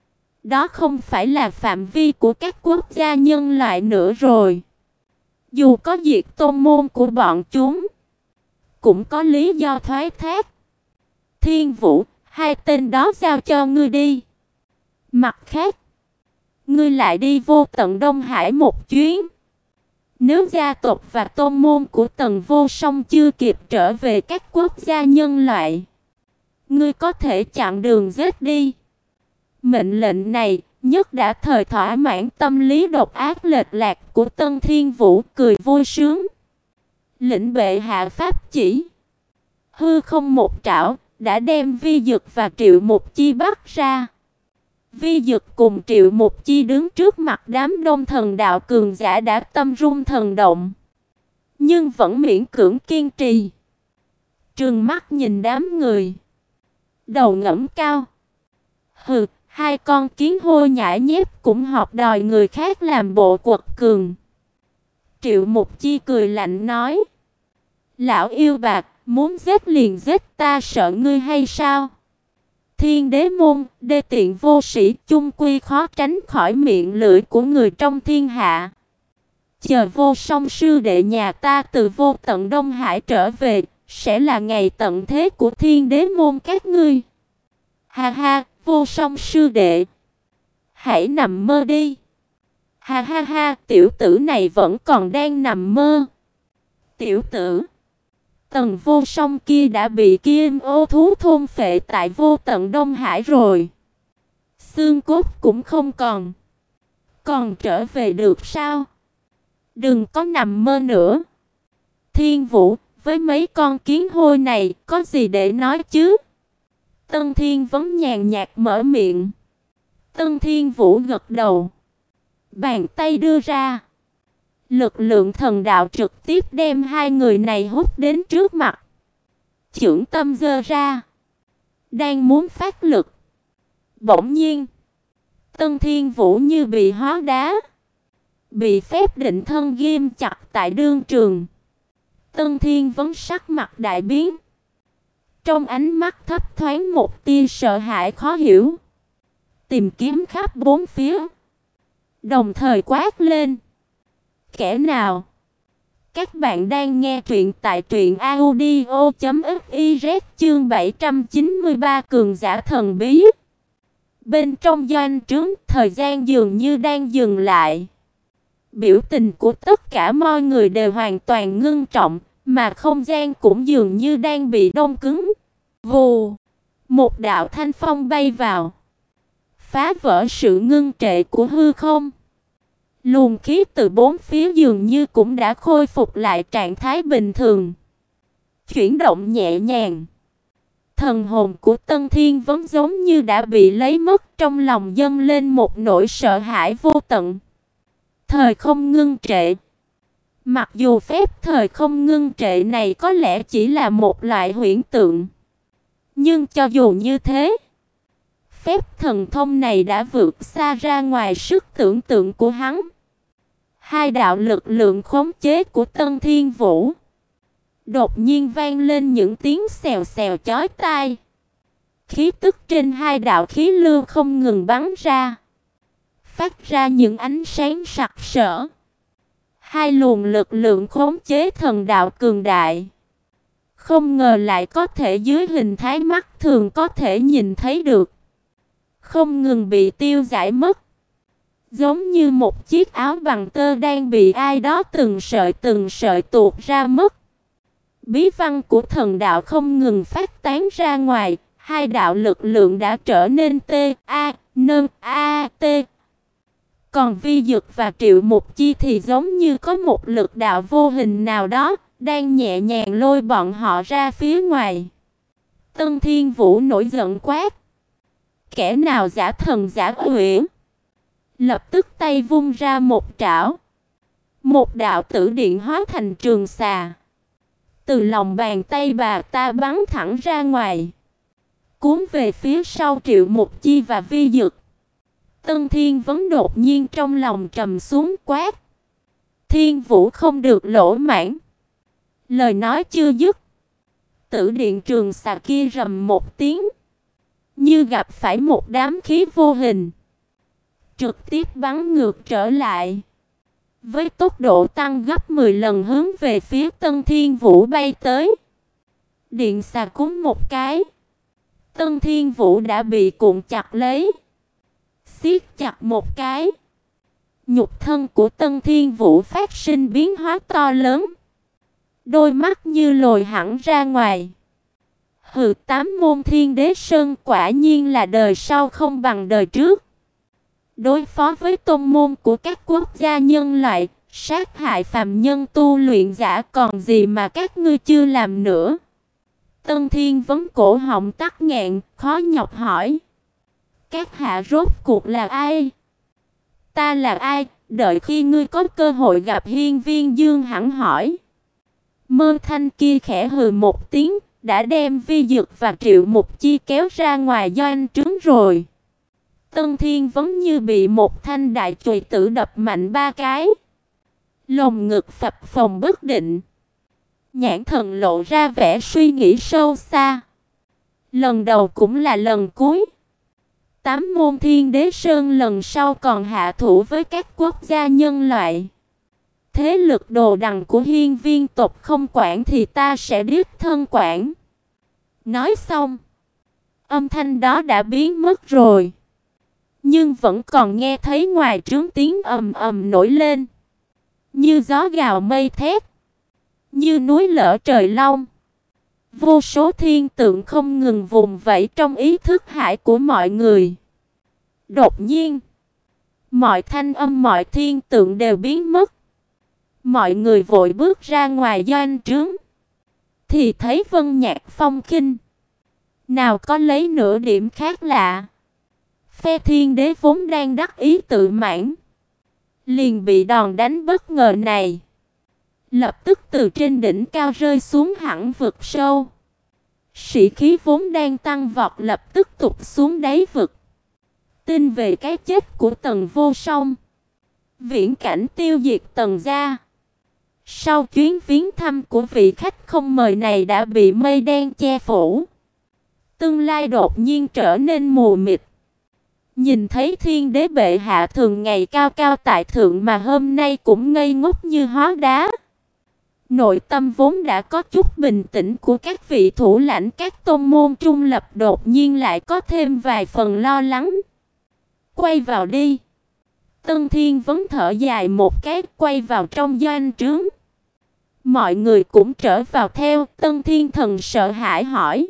Đó không phải là phạm vi của các quốc gia nhân loại nữa rồi. Dù có diệt tôn môn của bọn chúng, cũng có lý do thoái thác. Thiên Vũ, hai tên đó giao cho ngươi đi. Mặt khác, ngươi lại đi vô tận Đông Hải một chuyến. Nếu gia tộc và tôn môn của Tần Vô Song chưa kịp trở về các quốc gia nhân loại, ngươi có thể chặn đường giết đi. Mệnh lệnh này nhất đã thời thỏa mãn tâm lý độc ác lệch lạc của Tân Thiên Vũ, cười vui sướng. Lĩnh bệ hạ pháp chỉ. Hư không một trảo đã đem Vi Dực và Triệu Mục Chi bắt ra. Vi Dực cùng Triệu Mục Chi đứng trước mặt đám đông thần đạo cường giả đã tâm rung thần động, nhưng vẫn miễn cưỡng kiên trì. Trừng mắt nhìn đám người, đầu ngẩng cao. Hừ, hai con kiến hôi nhãi nhép cũng học đòi người khác làm bộ quật cường. Triệu Mục Chi cười lạnh nói: Lão yêu bạc, muốn giết liền giết, ta sợ ngươi hay sao? Thiên đế môn, đê tiện vô sĩ, chung quy khó tránh khỏi miệng lưỡi của người trong thiên hạ. Chờ Vô Song sư đệ nhà ta từ vô tận Đông Hải trở về, sẽ là ngày tận thế của thiên đế môn các ngươi. Ha ha, Vô Song sư đệ, hãy nằm mơ đi. Ha ha ha, tiểu tử này vẫn còn đang nằm mơ. Tiểu tử, Tần Vô Song kia đã bị Kim Ô thú thôn phệ tại vô tận Đông Hải rồi. Xương cốt cũng không còn. Còn trở về được sao? Đừng có nằm mơ nữa. Thiên Vũ, với mấy con kiến hôi này, có gì để nói chứ? Tân Thiên Vấn nhàn nhạt mở miệng. Tân Thiên Vũ gật đầu. Bàn tay đưa ra. Lực lượng thần đạo trực tiếp đem hai người này hút đến trước mặt. Chưởng tâm giơ ra. Đang muốn phát lực. Bỗng nhiên, Tân Thiên Vũ như bị hóa đá. Bị phép định thân ghim chặt tại đương trường. Tân Thiên Vấn sắc mặt đại biến. Trong ánh mắt thấp thoáng một tia sợ hãi khó hiểu. Tìm kiếm khắp bốn phía. Đồng thời quát lên. Kẻ nào? Các bạn đang nghe truyện tại truyện audio chấm fiz chương bảy trăm chín mươi ba cường giả thần bí. Bên trong doanh trướng, thời gian dường như đang dừng lại. Biểu tình của tất cả mọi người đều hoàn toàn ngưng trọng, mà không gian cũng dường như đang bị đông cứng. Vù, một đạo thanh phong bay vào, phá vỡ sự ngưng trệ của hư không. Luồng khí từ bốn phía dường như cũng đã khôi phục lại trạng thái bình thường. Chuyển động nhẹ nhàng. Thần hồn của Tân Thiên Vấn giống như đã bị lấy mất, trong lòng dâng lên một nỗi sợ hãi vô tận. Thời không ngưng trệ. Mặc dù phép thời không ngưng trệ này có lẽ chỉ là một loại huyễn tượng, nhưng cho dù như thế, phép thần thông này đã vượt xa ra ngoài sức tưởng tượng của hắn. Hai đạo lực lượng khống chế của Tân Thiên Vũ đột nhiên vang lên những tiếng xèo xèo chói tai. Khí tức trên hai đạo khí lưu không ngừng bắn ra, phát ra những ánh sáng sặc sỡ. Hai luồng lực lượng khống chế thần đạo cường đại, không ngờ lại có thể dưới hình thái mắt thường có thể nhìn thấy được, không ngừng bị tiêu giải mất. Giống như một chiếc áo bằng tơ đang bị ai đó từng sợi từng sợi tuột ra mất. Bí văn của thần đạo không ngừng phát tán ra ngoài, hai đạo lực lượng đã trở nên T, A, N, A, T. Còn Vi Dực và Triệu Mục Chi thì giống như có một lực đạo vô hình nào đó, đang nhẹ nhàng lôi bọn họ ra phía ngoài. Tân Thiên Vũ nổi giận quát. Kẻ nào giả thần giả uyển? Lập tức tay vung ra một trảo. Một đạo tử điện hóa thành trường xà. Từ lòng bàn tay bà ta bắn thẳng ra ngoài, cuốn về phía sau Triệu Mục Chi và Vi Dực. Tân Thiên Vấn đột nhiên trong lòng trầm xuống quát. Thiên Vũ không được lỗ mãng. Lời nói chưa dứt, tử điện trường xà kia rầm một tiếng, như gặp phải một đám khí vô hình, trực tiếp bắn ngược trở lại, với tốc độ tăng gấp mười lần hướng về phía Tân Thiên Vũ bay tới. Điện xà cúm một cái, Tân Thiên Vũ đã bị cuộn chặt lấy. Siết chặt một cái, nhục thân của Tân Thiên Vũ phát sinh biến hóa to lớn. Đôi mắt như lồi hẳn ra ngoài. Hừ, tám môn thiên đế sơn quả nhiên là đời sau không bằng đời trước. Đối phó với tôn môn của các quốc gia nhân loại, sát hại phàm nhân tu luyện giả, còn gì mà các ngươi chưa làm nữa? Tân Thiên Vấn cổ họng tắc nghẹn, khó nhọc hỏi. Các hạ rốt cuộc là ai? Ta là ai? Đợi khi ngươi có cơ hội gặp Hiên Viên Dương hẳn hỏi. Mơ Thanh kia khẽ hừ một tiếng, đã đem Vi Dực và Triệu Mục Chi kéo ra ngoài doanh trướng rồi. Tân Thiên Vấn như bị một thanh đại chùy tử đập mạnh ba cái. Lồng ngực phập phồng bất định, nhãn thần lộ ra vẻ suy nghĩ sâu xa. Lần đầu cũng là lần cuối. Tám môn Thiên Đế Sơn lần sau còn hạ thủ với các quốc gia nhân loại. Thế lực đồ đằng của Hiên Viên tộc không quản thì ta sẽ đích thân quản. Nói xong, âm thanh đó đã biến mất rồi. Nhưng vẫn còn nghe thấy ngoài trướng tiếng ầm ầm nổi lên, như gió gào mây thét, như núi lở trời long. Vô số thiên tượng không ngừng vùng vẫy trong ý thức hải của mọi người. Đột nhiên, mọi thanh âm mọi thiên tượng đều biến mất. Mọi người vội bước ra ngoài doanh trướng, thì thấy Vân Nhạc Phong khinh, nào có lấy nửa điểm khác lạ. Phe Thiên Đế vốn đang đắc ý tự mãn, liền bị đòn đánh bất ngờ này lập tức từ trên đỉnh cao rơi xuống hẳn vực sâu. Sĩ khí vốn đang tăng vọt lập tức tụt xuống đáy vực. Tin về cái chết của Tần Vô Song, viễn cảnh tiêu diệt Tần gia. Sau chuyến viếng thăm của vị khách không mời này đã bị mây đen che phủ. Tương lai đột nhiên trở nên mù mịt. Nhìn thấy Thiên Đế bệ hạ thường ngày cao cao tại thượng mà hôm nay cũng ngây ngốc như hóa đá. Nội tâm vốn đã có chút bình tĩnh của các vị thủ lãnh các tôn môn trung lập đột nhiên lại có thêm vài phần lo lắng. Quay vào đi. Tân Thiên Vấn thở dài một cái, quay vào trong doanh trướng. Mọi người cũng trở vào theo. Tân Thiên Thần sợ hãi hỏi: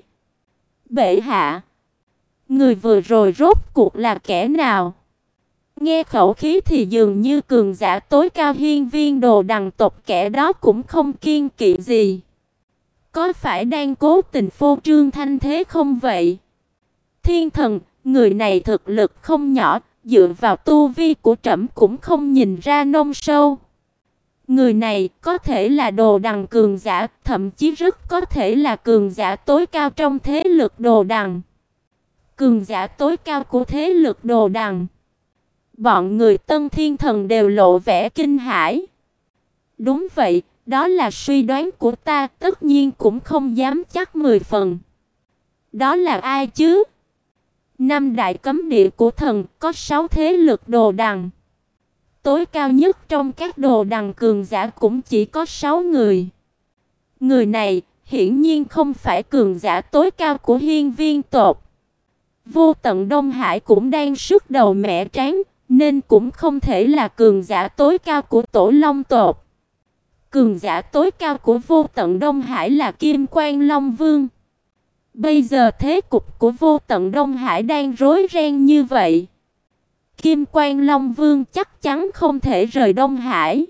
bệ hạ, người vừa rồi rốt cuộc là kẻ nào? Nghe khẩu khí thì dường như cường giả tối cao Hiên Viên đồ đằng tộc, kẻ đó cũng không kiêng kỵ gì. Có phải đang cố tình phô trương thanh thế không vậy? Thiên Thần, người này thực lực không nhỏ, dựa vào tu vi của trẫm cũng không nhìn ra nông sâu. Người này có thể là đồ đằng cường giả, thậm chí rất có thể là cường giả tối cao trong thế lực đồ đằng. Cường giả tối cao của thế lực đồ đằng. Bọn người Tân Thiên Thần đều lộ vẻ kinh hãi. Đúng vậy, đó là suy đoán của ta, tất nhiên cũng không dám chắc mười phần. Đó là ai chứ? Năm đại cấm địa của thần có sáu thế lực đồ đằng. Tối cao nhất trong các đồ đằng cường giả cũng chỉ có sáu người. Người này hiển nhiên không phải cường giả tối cao của Hiên Viên tộc. Vô Tận Đông Hải cũng đang sức đầu mẻ trán, nên cũng không thể là cường giả tối cao của Tổ Long tộc. Cường giả tối cao của Vô Tận Đông Hải là Kim Quan Long Vương. Bây giờ thế cục của Vô Tận Đông Hải đang rối ren như vậy, Kim Quan Long Vương chắc chắn không thể rời Đông Hải.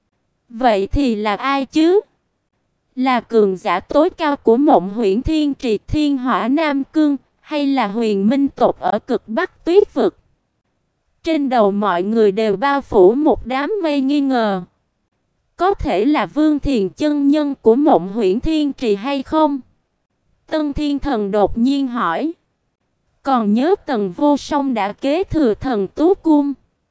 Vậy thì là ai chứ? Là cường giả tối cao của Mộng Huyễn Thiên Triệt Thiên Hỏa Nam Cương, hay là Huyền Minh tộc ở cực Bắc Tuyết vực? Trên đầu mọi người đều bao phủ một đám mây nghi ngờ. Có thể là Vương Thiền chân nhân của Mộng Huyễn Thiên Trì hay không? Tân Thiên Thần đột nhiên hỏi. Còn nhớ Tần Vô Song đã kế thừa Thần Tú Cung,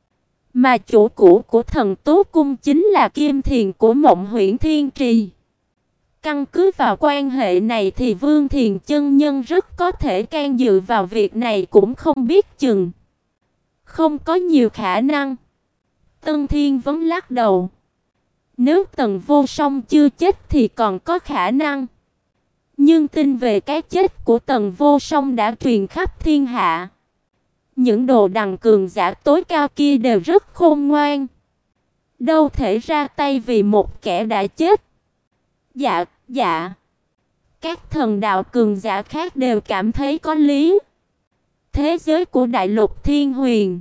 mà chủ cũ của Thần Tú Cung chính là Kim Thiền của Mộng Huyễn Thiên Trì. Căn cứ vào quan hệ này thì Vương Thiền chân nhân rất có thể can dự vào việc này cũng không biết chừng. Không có nhiều khả năng. Tân Thiên Vấn lắc đầu. Nếu Tần Vô Song chưa chết thì còn có khả năng. Nhưng tin về cái chết của Tần Vô Song đã truyền khắp thiên hạ. Những đồ đằng cường giả tối cao kia đều rất khôn ngoan, đâu thể ra tay vì một kẻ đã chết. Dạ, dạ. Các thần đạo cường giả khác đều cảm thấy có lý. Thế giới của đại lục Thiên Huyền,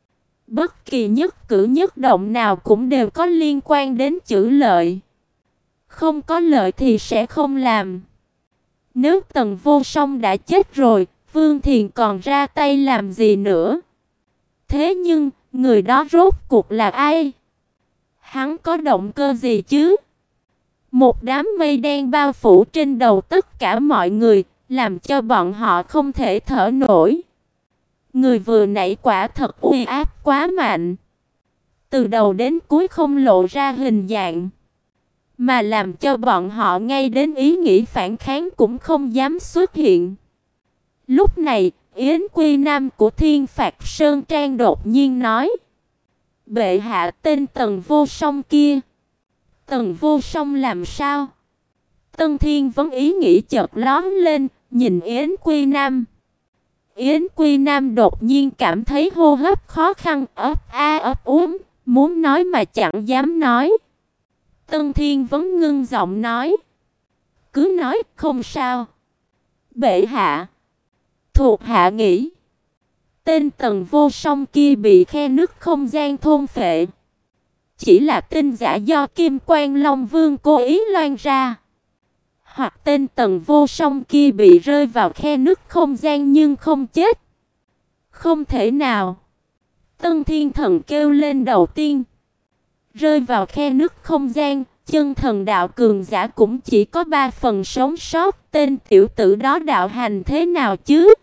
bất kỳ nhất cử nhất động nào cũng đều có liên quan đến chữ lợi. Không có lợi thì sẽ không làm. Nếu Tần Vô Song đã chết rồi, Vương Thiền còn ra tay làm gì nữa? Thế nhưng, người đó rốt cuộc là ai? Hắn có động cơ gì chứ? Một đám mây đen bao phủ trên đầu tất cả mọi người, làm cho bọn họ không thể thở nổi. Người vừa nãy quả thật uy áp quá mạnh. từ đầu đến cuối không lộ ra hình dạng, mà làm cho bọn họ ngay đến ý nghĩ phản kháng cũng không dám xuất hiện. Lúc này, Yến Quy Nam của Thiên Phạt Sơn Trang đột nhiên nói: "Bệ hạ, tên Tần Vô Song kia." "Tần Vô Song làm sao?" Tân Thiên Vấn ý nghĩ chợt lóe lên, nhìn Yến Quy Nam. Yến Quy Nam đột nhiên cảm thấy hô hấp khó khăn, ấp a ấp úng, muốn nói mà chẳng dám nói. Tân Thiên Vấn ngưng giọng nói: "Cứ nói, không sao." "Bệ hạ." Thuộc hạ nghĩ, tên Tần Vô Song kia bị khe nứt không gian thôn phệ. Chỉ là tin giả do Kim Quan Long Vương cố ý loan ra. Hoặc tên Tần Vô Song kia bị rơi vào khe nứt không gian nhưng không chết. Không thể nào. Tân Thiên Thần kêu lên đầu tiên. Rơi vào khe nứt không gian, chân thần đạo cường giả cũng chỉ có ba phần sống sót. Tên tiểu tử đó đạo hành thế nào chứ?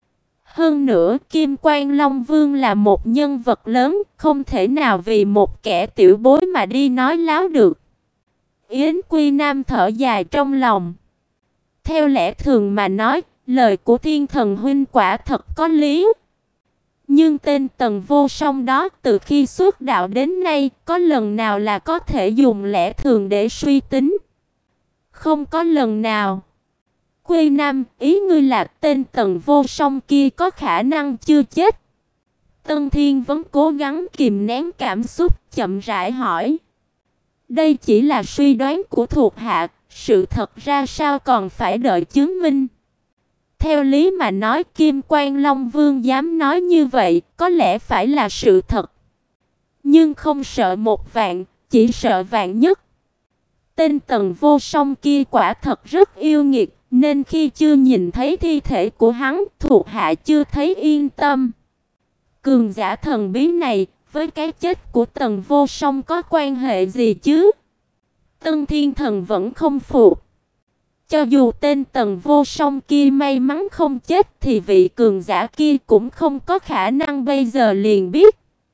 Hơn nữa, Kim Quan Long Vương là một nhân vật lớn, không thể nào vì một kẻ tiểu bối mà đi nói láo được. Yến Quy Nam thở dài trong lòng. Theo lẽ thường mà nói, lời của Thiên Thần huynh quả thật có lý. Nhưng tên Tần Vô Song đó từ khi xuất đạo đến nay, có lần nào là có thể dùng lẽ thường để suy tính? Không có lần nào. Quy Nam, ý ngươi là tên Tần Vô Song kia có khả năng chưa chết? Tân Thiên vẫn cố gắng kìm nén cảm xúc, chậm rãi hỏi. Đây chỉ là suy đoán của thuộc hạ, sự thật ra sao còn phải đợi chứng minh. Theo lý mà nói, Kim Quan Long Vương dám nói như vậy, có lẽ phải là sự thật. Nhưng không sợ một vạn, chỉ sợ vạn nhất. Tên Tần Vô Song kia quả thật rất yêu nghiệt, nên khi chưa nhìn thấy thi thể của hắn, thuộc hạ chưa thấy yên tâm. Cường giả thần bí này, với cái chết của Tần Vô Song có quan hệ gì chứ? Tân Thiên Thần vẫn không phục. Cho dù tên Tần Vô Song kia may mắn không chết thì vị cường giả kia cũng không có khả năng bây giờ liền biết.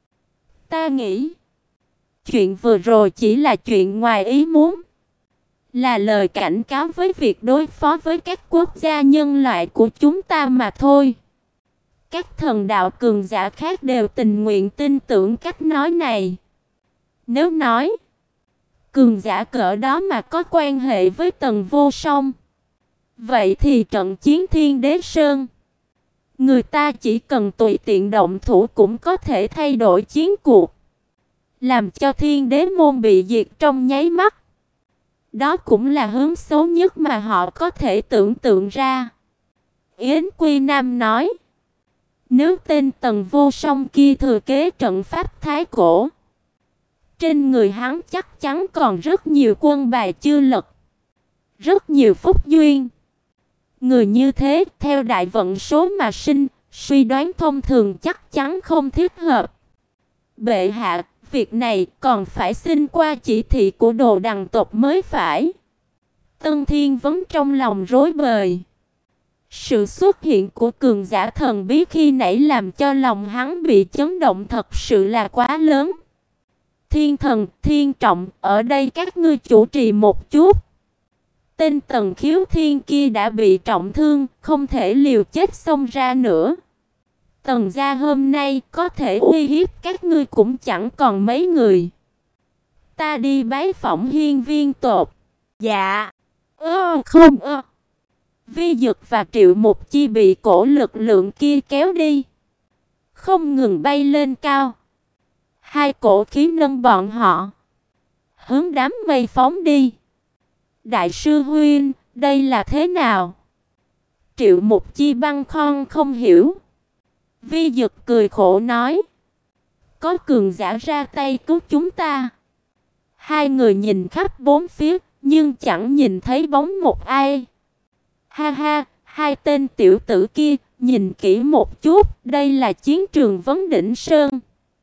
Ta nghĩ, chuyện vừa rồi chỉ là chuyện ngoài ý muốn. Là lời cảnh cáo với việc đối phó với các quốc gia nhân loại của chúng ta mà thôi. Các thần đạo cường giả khác đều tình nguyện tin tưởng cách nói này. Nếu nói cường giả cỡ đó mà có quan hệ với Tần Vô Song, vậy thì trận chiến Thiên Đế Sơn, người ta chỉ cần tùy tiện động thủ cũng có thể thay đổi chiến cuộc, làm cho Thiên Đế môn bị diệt trong nháy mắt. Đó cũng là hướng xấu nhất mà họ có thể tưởng tượng ra. Yến Quy Nam nói, nếu tên Tần Vô Song kia thừa kế trận pháp Thái Cổ, trên người hắn chắc chắn còn rất nhiều quân bài chưa lật, rất nhiều phúc duyên. Người như thế, theo đại vận số mà sinh, suy đoán thông thường chắc chắn không thích hợp. Bệ hạ, việc này còn phải xin qua chỉ thị của Đồ Đằng tộc mới phải. Tân Thiên Vấn trong lòng rối bời. Sự xuất hiện của cường giả thần bí khi nãy làm cho lòng hắn bị chấn động thật sự là quá lớn. Thiên Thần, Thiên Trọng, ở đây các ngươi chủ trì một chút. Tên Tần Khiếu Thiên kia đã bị trọng thương, không thể liều chết xông ra nữa. Tần gia hôm nay có thể uy hiếp các ngươi cũng chẳng còn mấy người. Ta đi bái phỏng hiên viên tộc. Dạ. Ơ không ơ. Vi Dực và Triệu Mục Chi bị cổ lực lượng kia kéo đi, không ngừng bay lên cao. Hai cổ khí nâng bọn họ hướng đám mây phóng đi. Đại sư huynh, đây là thế nào? Triệu Mục Chi băn khoăn không hiểu. Vi Dực cười khổ nói, có cường giả ra tay cứu chúng ta. Hai người nhìn khắp bốn phía, nhưng chẳng nhìn thấy bóng một ai. Ha ha, hai tên tiểu tử kia, nhìn kỹ một chút, đây là chiến trường Vấn Đỉnh Sơn.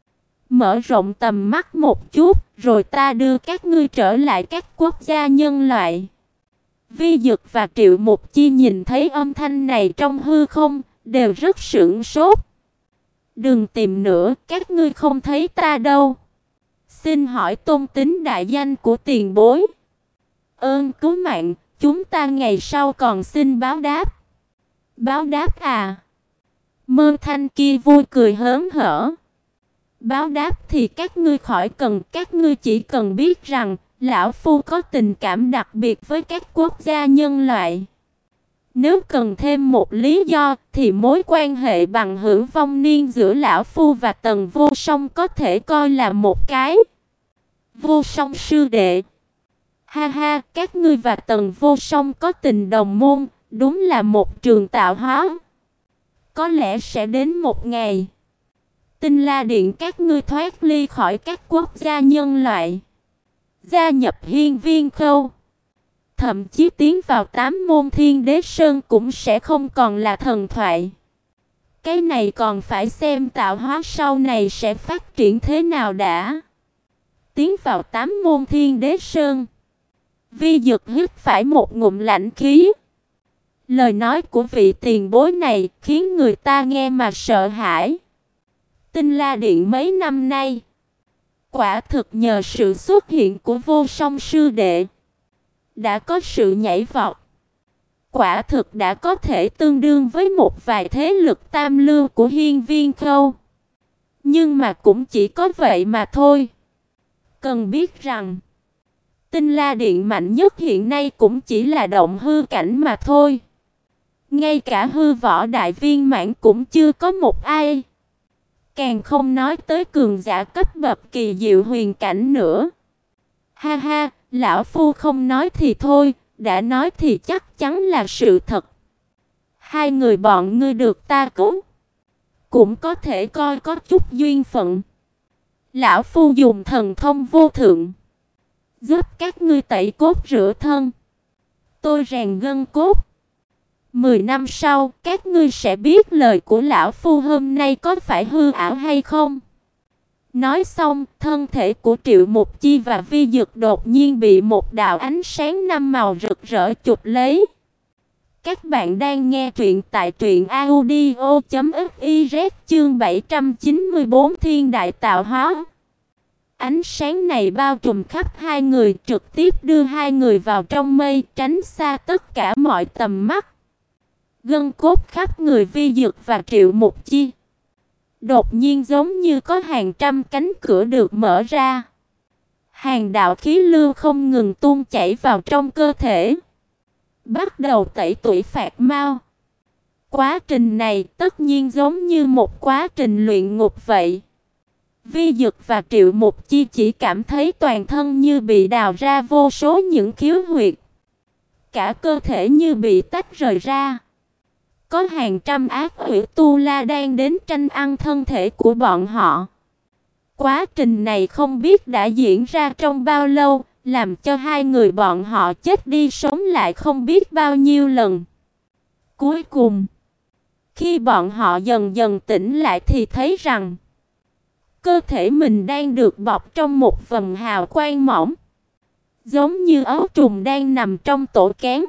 Mở rộng tầm mắt một chút, rồi ta đưa các ngươi trở lại các quốc gia nhân loại. Vi Dực và Triệu Mục Chi nhìn thấy âm thanh này trong hư không, đều rất sửng sốt. Đừng tìm nữa, các ngươi không thấy ta đâu. Xin hỏi tôn tính đại danh của tiền bối. Ơn cứu mạng, chúng ta ngày sau còn xin báo đáp. Báo đáp à? Mơ thanh kia vui cười hớn hở. Báo đáp thì các ngươi khỏi cần, các ngươi chỉ cần biết rằng lão phu có tình cảm đặc biệt với các quốc gia nhân loại. Nếu cần thêm một lý do thì mối quan hệ bằng hữu vong niên giữa lão phu và Tần Vô Song có thể coi là một cái. Vô Song sư đệ. Ha ha, các ngươi và Tần Vô Song có tình đồng môn, đúng là một trường tạo hóa. Có lẽ sẽ đến một ngày, Tinh La Điện các ngươi thoát ly khỏi các quốc gia nhân loại, gia nhập Hiên Viên Khâu, thậm chí tiến vào tám môn Thiên Đế Sơn cũng sẽ không còn là thần thoại. Cái này còn phải xem tạo hóa sau này sẽ phát triển thế nào đã. Tiến vào tám môn Thiên Đế Sơn. Vi Dực hít phải một ngụm lãnh khí. Lời nói của vị tiền bối này khiến người ta nghe mà sợ hãi. Tinh La Điện mấy năm nay, quả thực nhờ sự xuất hiện của Vô Song sư đệ, đã có sự nhảy vọt. Quả thực đã có thể tương đương với một vài thế lực tam lưu của Hiên Viên Khâu. Nhưng mà cũng chỉ có vậy mà thôi. Cần biết rằng, Tinh La Điện mạnh nhất hiện nay cũng chỉ là động hư cảnh mà thôi. Ngay cả hư võ đại viên mãn cũng chưa có một ai. Càng không nói tới cường giả cấp bậc kỳ diệu huyền cảnh nữa. Ha ha, lão phu không nói thì thôi, đã nói thì chắc chắn là sự thật. Hai người bọn ngươi được ta cứu, cũng có thể coi có chút duyên phận. Lão phu dùng thần thông vô thượng, giúp các ngươi tẩy cốt rửa thân, tôi rèn gân cốt. Mười năm sau, các ngươi sẽ biết lời của lão phu hôm nay có phải hư ảo hay không. Nói xong, thân thể của Triệu Mục Chi và Vi Dực đột nhiên bị một đạo ánh sáng năm màu rực rỡ chụp lấy. Các bạn đang nghe truyện tại truyện audio chấm fiz chương bảy trăm chín mươi tư Thiên Đại Tạo Hóa. Ánh sáng này bao trùm khắp hai người, trực tiếp đưa hai người vào trong mây, tránh xa tất cả mọi tầm mắt. Gân cốt khắp người Vi Dực và Triệu Mục Chi đột nhiên giống như có hàng trăm cánh cửa được mở ra. Hàng đạo khí lưu không ngừng tuôn chảy vào trong cơ thể, bắt đầu tẩy tủy phạt mau. Quá trình này tất nhiên giống như một quá trình luyện ngục vậy. Vi Dực và Triệu Mục Chi chỉ cảm thấy toàn thân như bị đào ra vô số những khiếu huyệt. Cả cơ thể như bị tách rời ra. Có hàng trăm ác quỷ tu la đang đến tranh ăn thân thể của bọn họ. Quá trình này không biết đã diễn ra trong bao lâu, làm cho hai người bọn họ chết đi sống lại không biết bao nhiêu lần. Cuối cùng, khi bọn họ dần dần tỉnh lại thì thấy rằng cơ thể mình đang được bọc trong một vầng hào quang mỏng, giống như ấu trùng đang nằm trong tổ kén,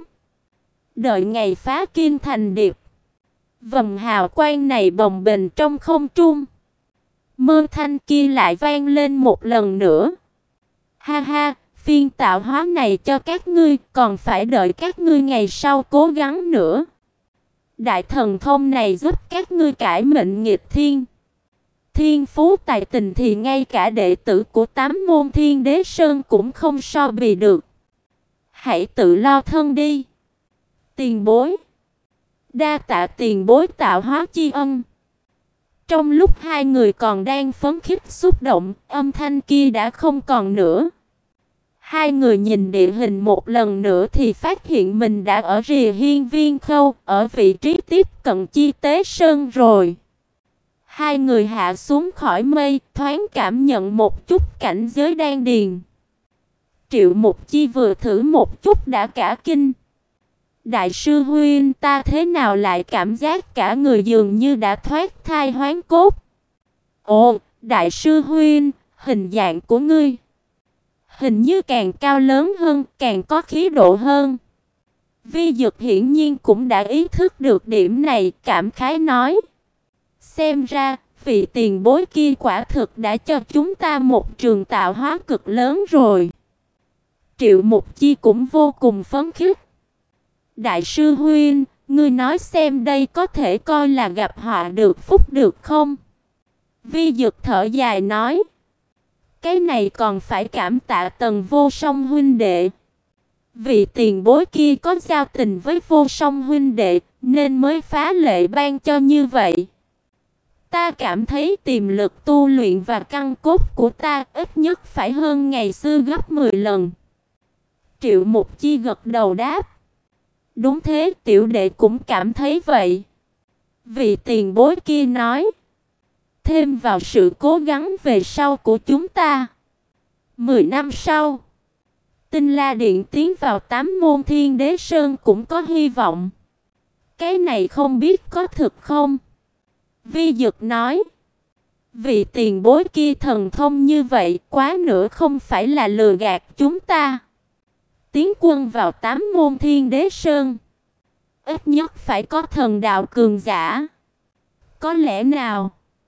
đợi ngày phá kim thành điệp. Vầng hào quang này bồng bềnh trong không trung. Mơ thanh kia lại vang lên một lần nữa. Ha ha, phiên tạo hóa này cho các ngươi, còn phải đợi các ngươi ngày sau cố gắng nữa. Đại thần thông này giúp các ngươi cải mệnh nghịch thiên. Thiên phú tài tình thì ngay cả đệ tử của tám môn Thiên Đế Sơn cũng không so bì được. Hãy tự lo thân đi, tiền bối. Đa tạ tiền bối tạo hóa chi ân. Trong lúc hai người còn đang phấn khích xúc động, âm thanh kia đã không còn nữa. Hai người nhìn địa hình một lần nữa thì phát hiện mình đã ở rìa Hiên Viên Khâu, ở vị trí tiếp cận Chi Tế Sơn rồi. Hai người hạ xuống khỏi mây, thoáng cảm nhận một chút cảnh giới đan điền. Triệu Mục Chi vừa thử một chút đã cả kinh. Đại sư huynh, ta thế nào lại cảm giác cả người dường như đã thoát thai hoán cốt. Ồ, đại sư huynh, hình dạng của ngươi hình như càng cao lớn hơn, càng có khí độ hơn. Vi Dực hiển nhiên cũng đã ý thức được điểm này, cảm khái nói. Xem ra, vị tiền bối kia quả thực đã cho chúng ta một trường tạo hóa cực lớn rồi. Triệu Mục Chi cũng vô cùng phấn khích. Đại sư huynh, ngươi nói xem đây có thể coi là gặp họa được phúc được không? Vi Dực thở dài nói. Cái này còn phải cảm tạ Tần Vô Song huynh đệ. Vị tiền bối kia có giao tình với Vô Song huynh đệ nên mới phá lệ ban cho như vậy. Ta cảm thấy tiềm lực tu luyện và căn cốt của ta ít nhất phải hơn ngày xưa gấp mười lần. Triệu Mục Chi gật đầu đáp. Đúng thế, tiểu đệ cũng cảm thấy vậy. Vị tiền bối kia nói. Thêm vào sự cố gắng về sau của chúng ta. Mười năm sau, Tinh La Điện tiến vào tám môn Thiên Đế Sơn cũng có hy vọng. Cái này không biết có thực không? Vi Dực nói. Vị tiền bối kia thần thông như vậy quá nữa không phải là lừa gạt chúng ta. Tiến quân vào tám môn Thiên Đế Sơn, ít nhất phải có thần đạo cường giả. Có lẽ nào?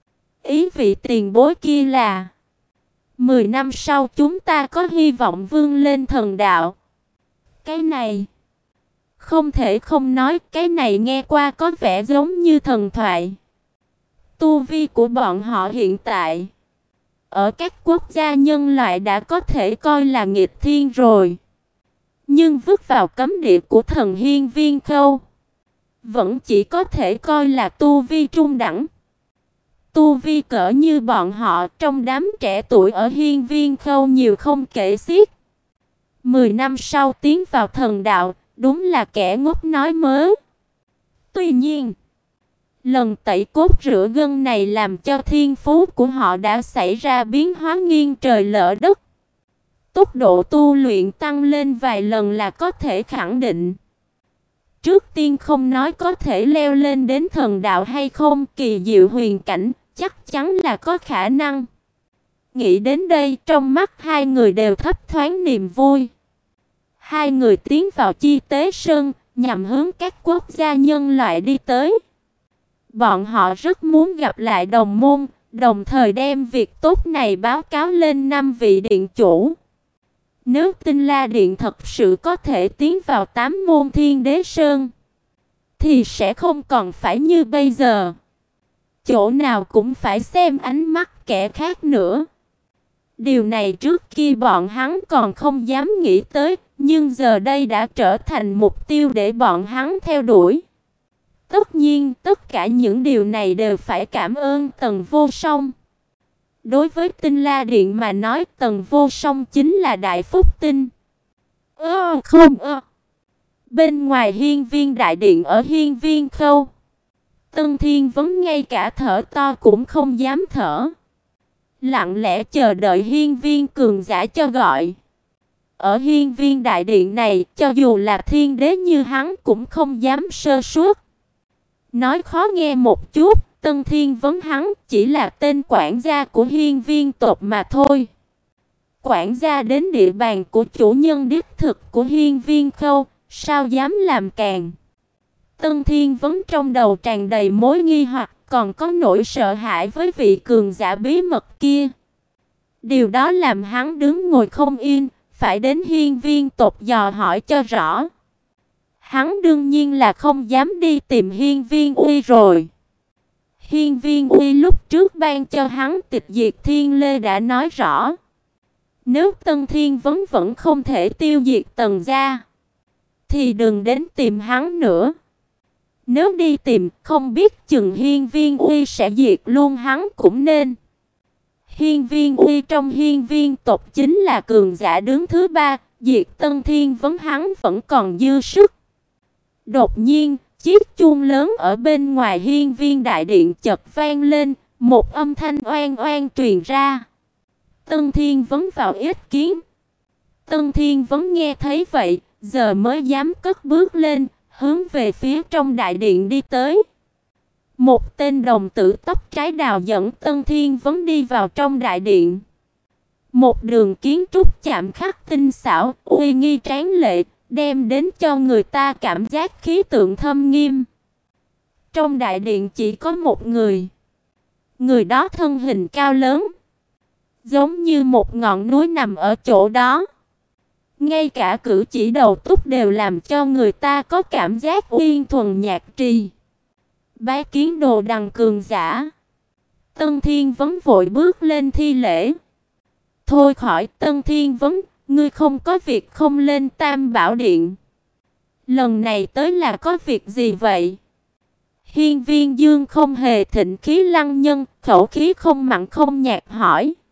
Ý vị tiền bối kia là mười năm sau chúng ta có hy vọng vươn lên thần đạo. Cái này không thể không nói, cái này nghe qua có vẻ giống như thần thoại. Tu vi của bọn họ hiện tại ở các quốc gia nhân loại đã có thể coi là nghịch thiên rồi. Nhưng vứt vào cấm địa của thần Hiên Viên Khâu, vẫn chỉ có thể coi là tu vi trung đẳng. Tu vi cỡ như bọn họ trong đám trẻ tuổi ở Hiên Viên Khâu nhiều không kể xiết. Mười năm sau tiến vào thần đạo, đúng là kẻ ngốc nói mớ. Tuy nhiên, lần tẩy cốt rửa gân này làm cho thiên phú của họ đã xảy ra biến hóa nghiêng trời lỡ đất. Tốc độ tu luyện tăng lên vài lần là có thể khẳng định. Trước tiên không nói có thể leo lên đến thần đạo hay không, kỳ diệu huyền cảnh chắc chắn là có khả năng. Nghĩ đến đây, trong mắt hai người đều thấp thoáng niềm vui. Hai người tiến vào Chi Tế Sơn, nhằm hướng các quốc gia nhân loại đi tới. Bọn họ rất muốn gặp lại đồng môn, đồng thời đem việc tốt này báo cáo lên năm vị điện chủ. Nếu Tinh La Điện thật sự có thể tiến vào tám môn Thiên Đế Sơn, thì sẽ không còn phải như bây giờ. Chỗ nào cũng phải xem ánh mắt kẻ khác nữa. Điều này trước kia bọn hắn còn không dám nghĩ tới, nhưng giờ đây đã trở thành mục tiêu để bọn hắn theo đuổi. Tất nhiên, tất cả những điều này đều phải cảm ơn Tần Vô Song. Đối với Tinh La Điện mà nói, Tần Vô Song chính là đại phúc tinh. Ơ không ơ. Bên ngoài Hiên Viên Đại Điện ở Hiên Viên Khâu, Tân Thiên Vấn ngay cả thở to cũng không dám thở. Lặng lẽ chờ đợi Hiên Viên cường giả cho gọi. Ở Hiên Viên Đại Điện này, cho dù là thiên đế như hắn cũng không dám sơ suất. Nói khó nghe một chút, Tân Thiên Vấn hắn chỉ là tên quản gia của Hiên Viên tộc mà thôi. Quản gia đến địa bàn của chủ nhân đích thực của Hiên Viên Khâu, sao dám làm càn. Tân Thiên Vấn trong đầu tràn đầy mối nghi hoặc, còn có nỗi sợ hãi với vị cường giả bí mật kia. Điều đó làm hắn đứng ngồi không yên, phải đến Hiên Viên tộc dò hỏi cho rõ. Hắn đương nhiên là không dám đi tìm Hiên Viên Uy rồi. Hiên Viên Uy lúc trước ban cho hắn tịch diệt thiên lê đã nói rõ. Nếu Tân Thiên Vấn vẫn không thể tiêu diệt Tần gia, thì đừng đến tìm hắn nữa. Nếu đi tìm, không biết chừng Hiên Viên Uy sẽ diệt luôn hắn cũng nên. Hiên Viên Uy trong Hiên Viên tộc chính là cường giả đứng thứ ba, diệt Tân Thiên Vấn hắn vẫn còn dư sức. Đột nhiên, chiếc chuông lớn ở bên ngoài Hiên Viên Đại Điện chợt vang lên, một âm thanh oan oan truyền ra. Tân Thiên Vấn vào yết kiến. Tân Thiên Vấn nghe thấy vậy, giờ mới dám cất bước lên, hướng về phía trong đại điện đi tới. Một tên đồng tử tóc trái đào dẫn Tân Thiên Vấn đi vào trong đại điện. Một đường kiến trúc chạm khắc tinh xảo, uy nghi tráng lệ, đem đến cho người ta cảm giác khí tượng thâm nghiêm. Trong đại điện chỉ có một người. Người đó thân hình cao lớn, giống như một ngọn núi nằm ở chỗ đó. Ngay cả cử chỉ đầu túc đều làm cho người ta có cảm giác uyên thuần nhạc trì. Bái kiến Đồ Đằng cường giả. Tân Thiên Vấn vội bước lên thi lễ. Thôi khỏi, Tân Thiên Vấn, ngươi không có việc không lên Tam Bảo Điện. Lần này tới là có việc gì vậy? Hiên Viên Dương không hề thịnh khí lăng nhân, khẩu khí không mặn không nhạt hỏi.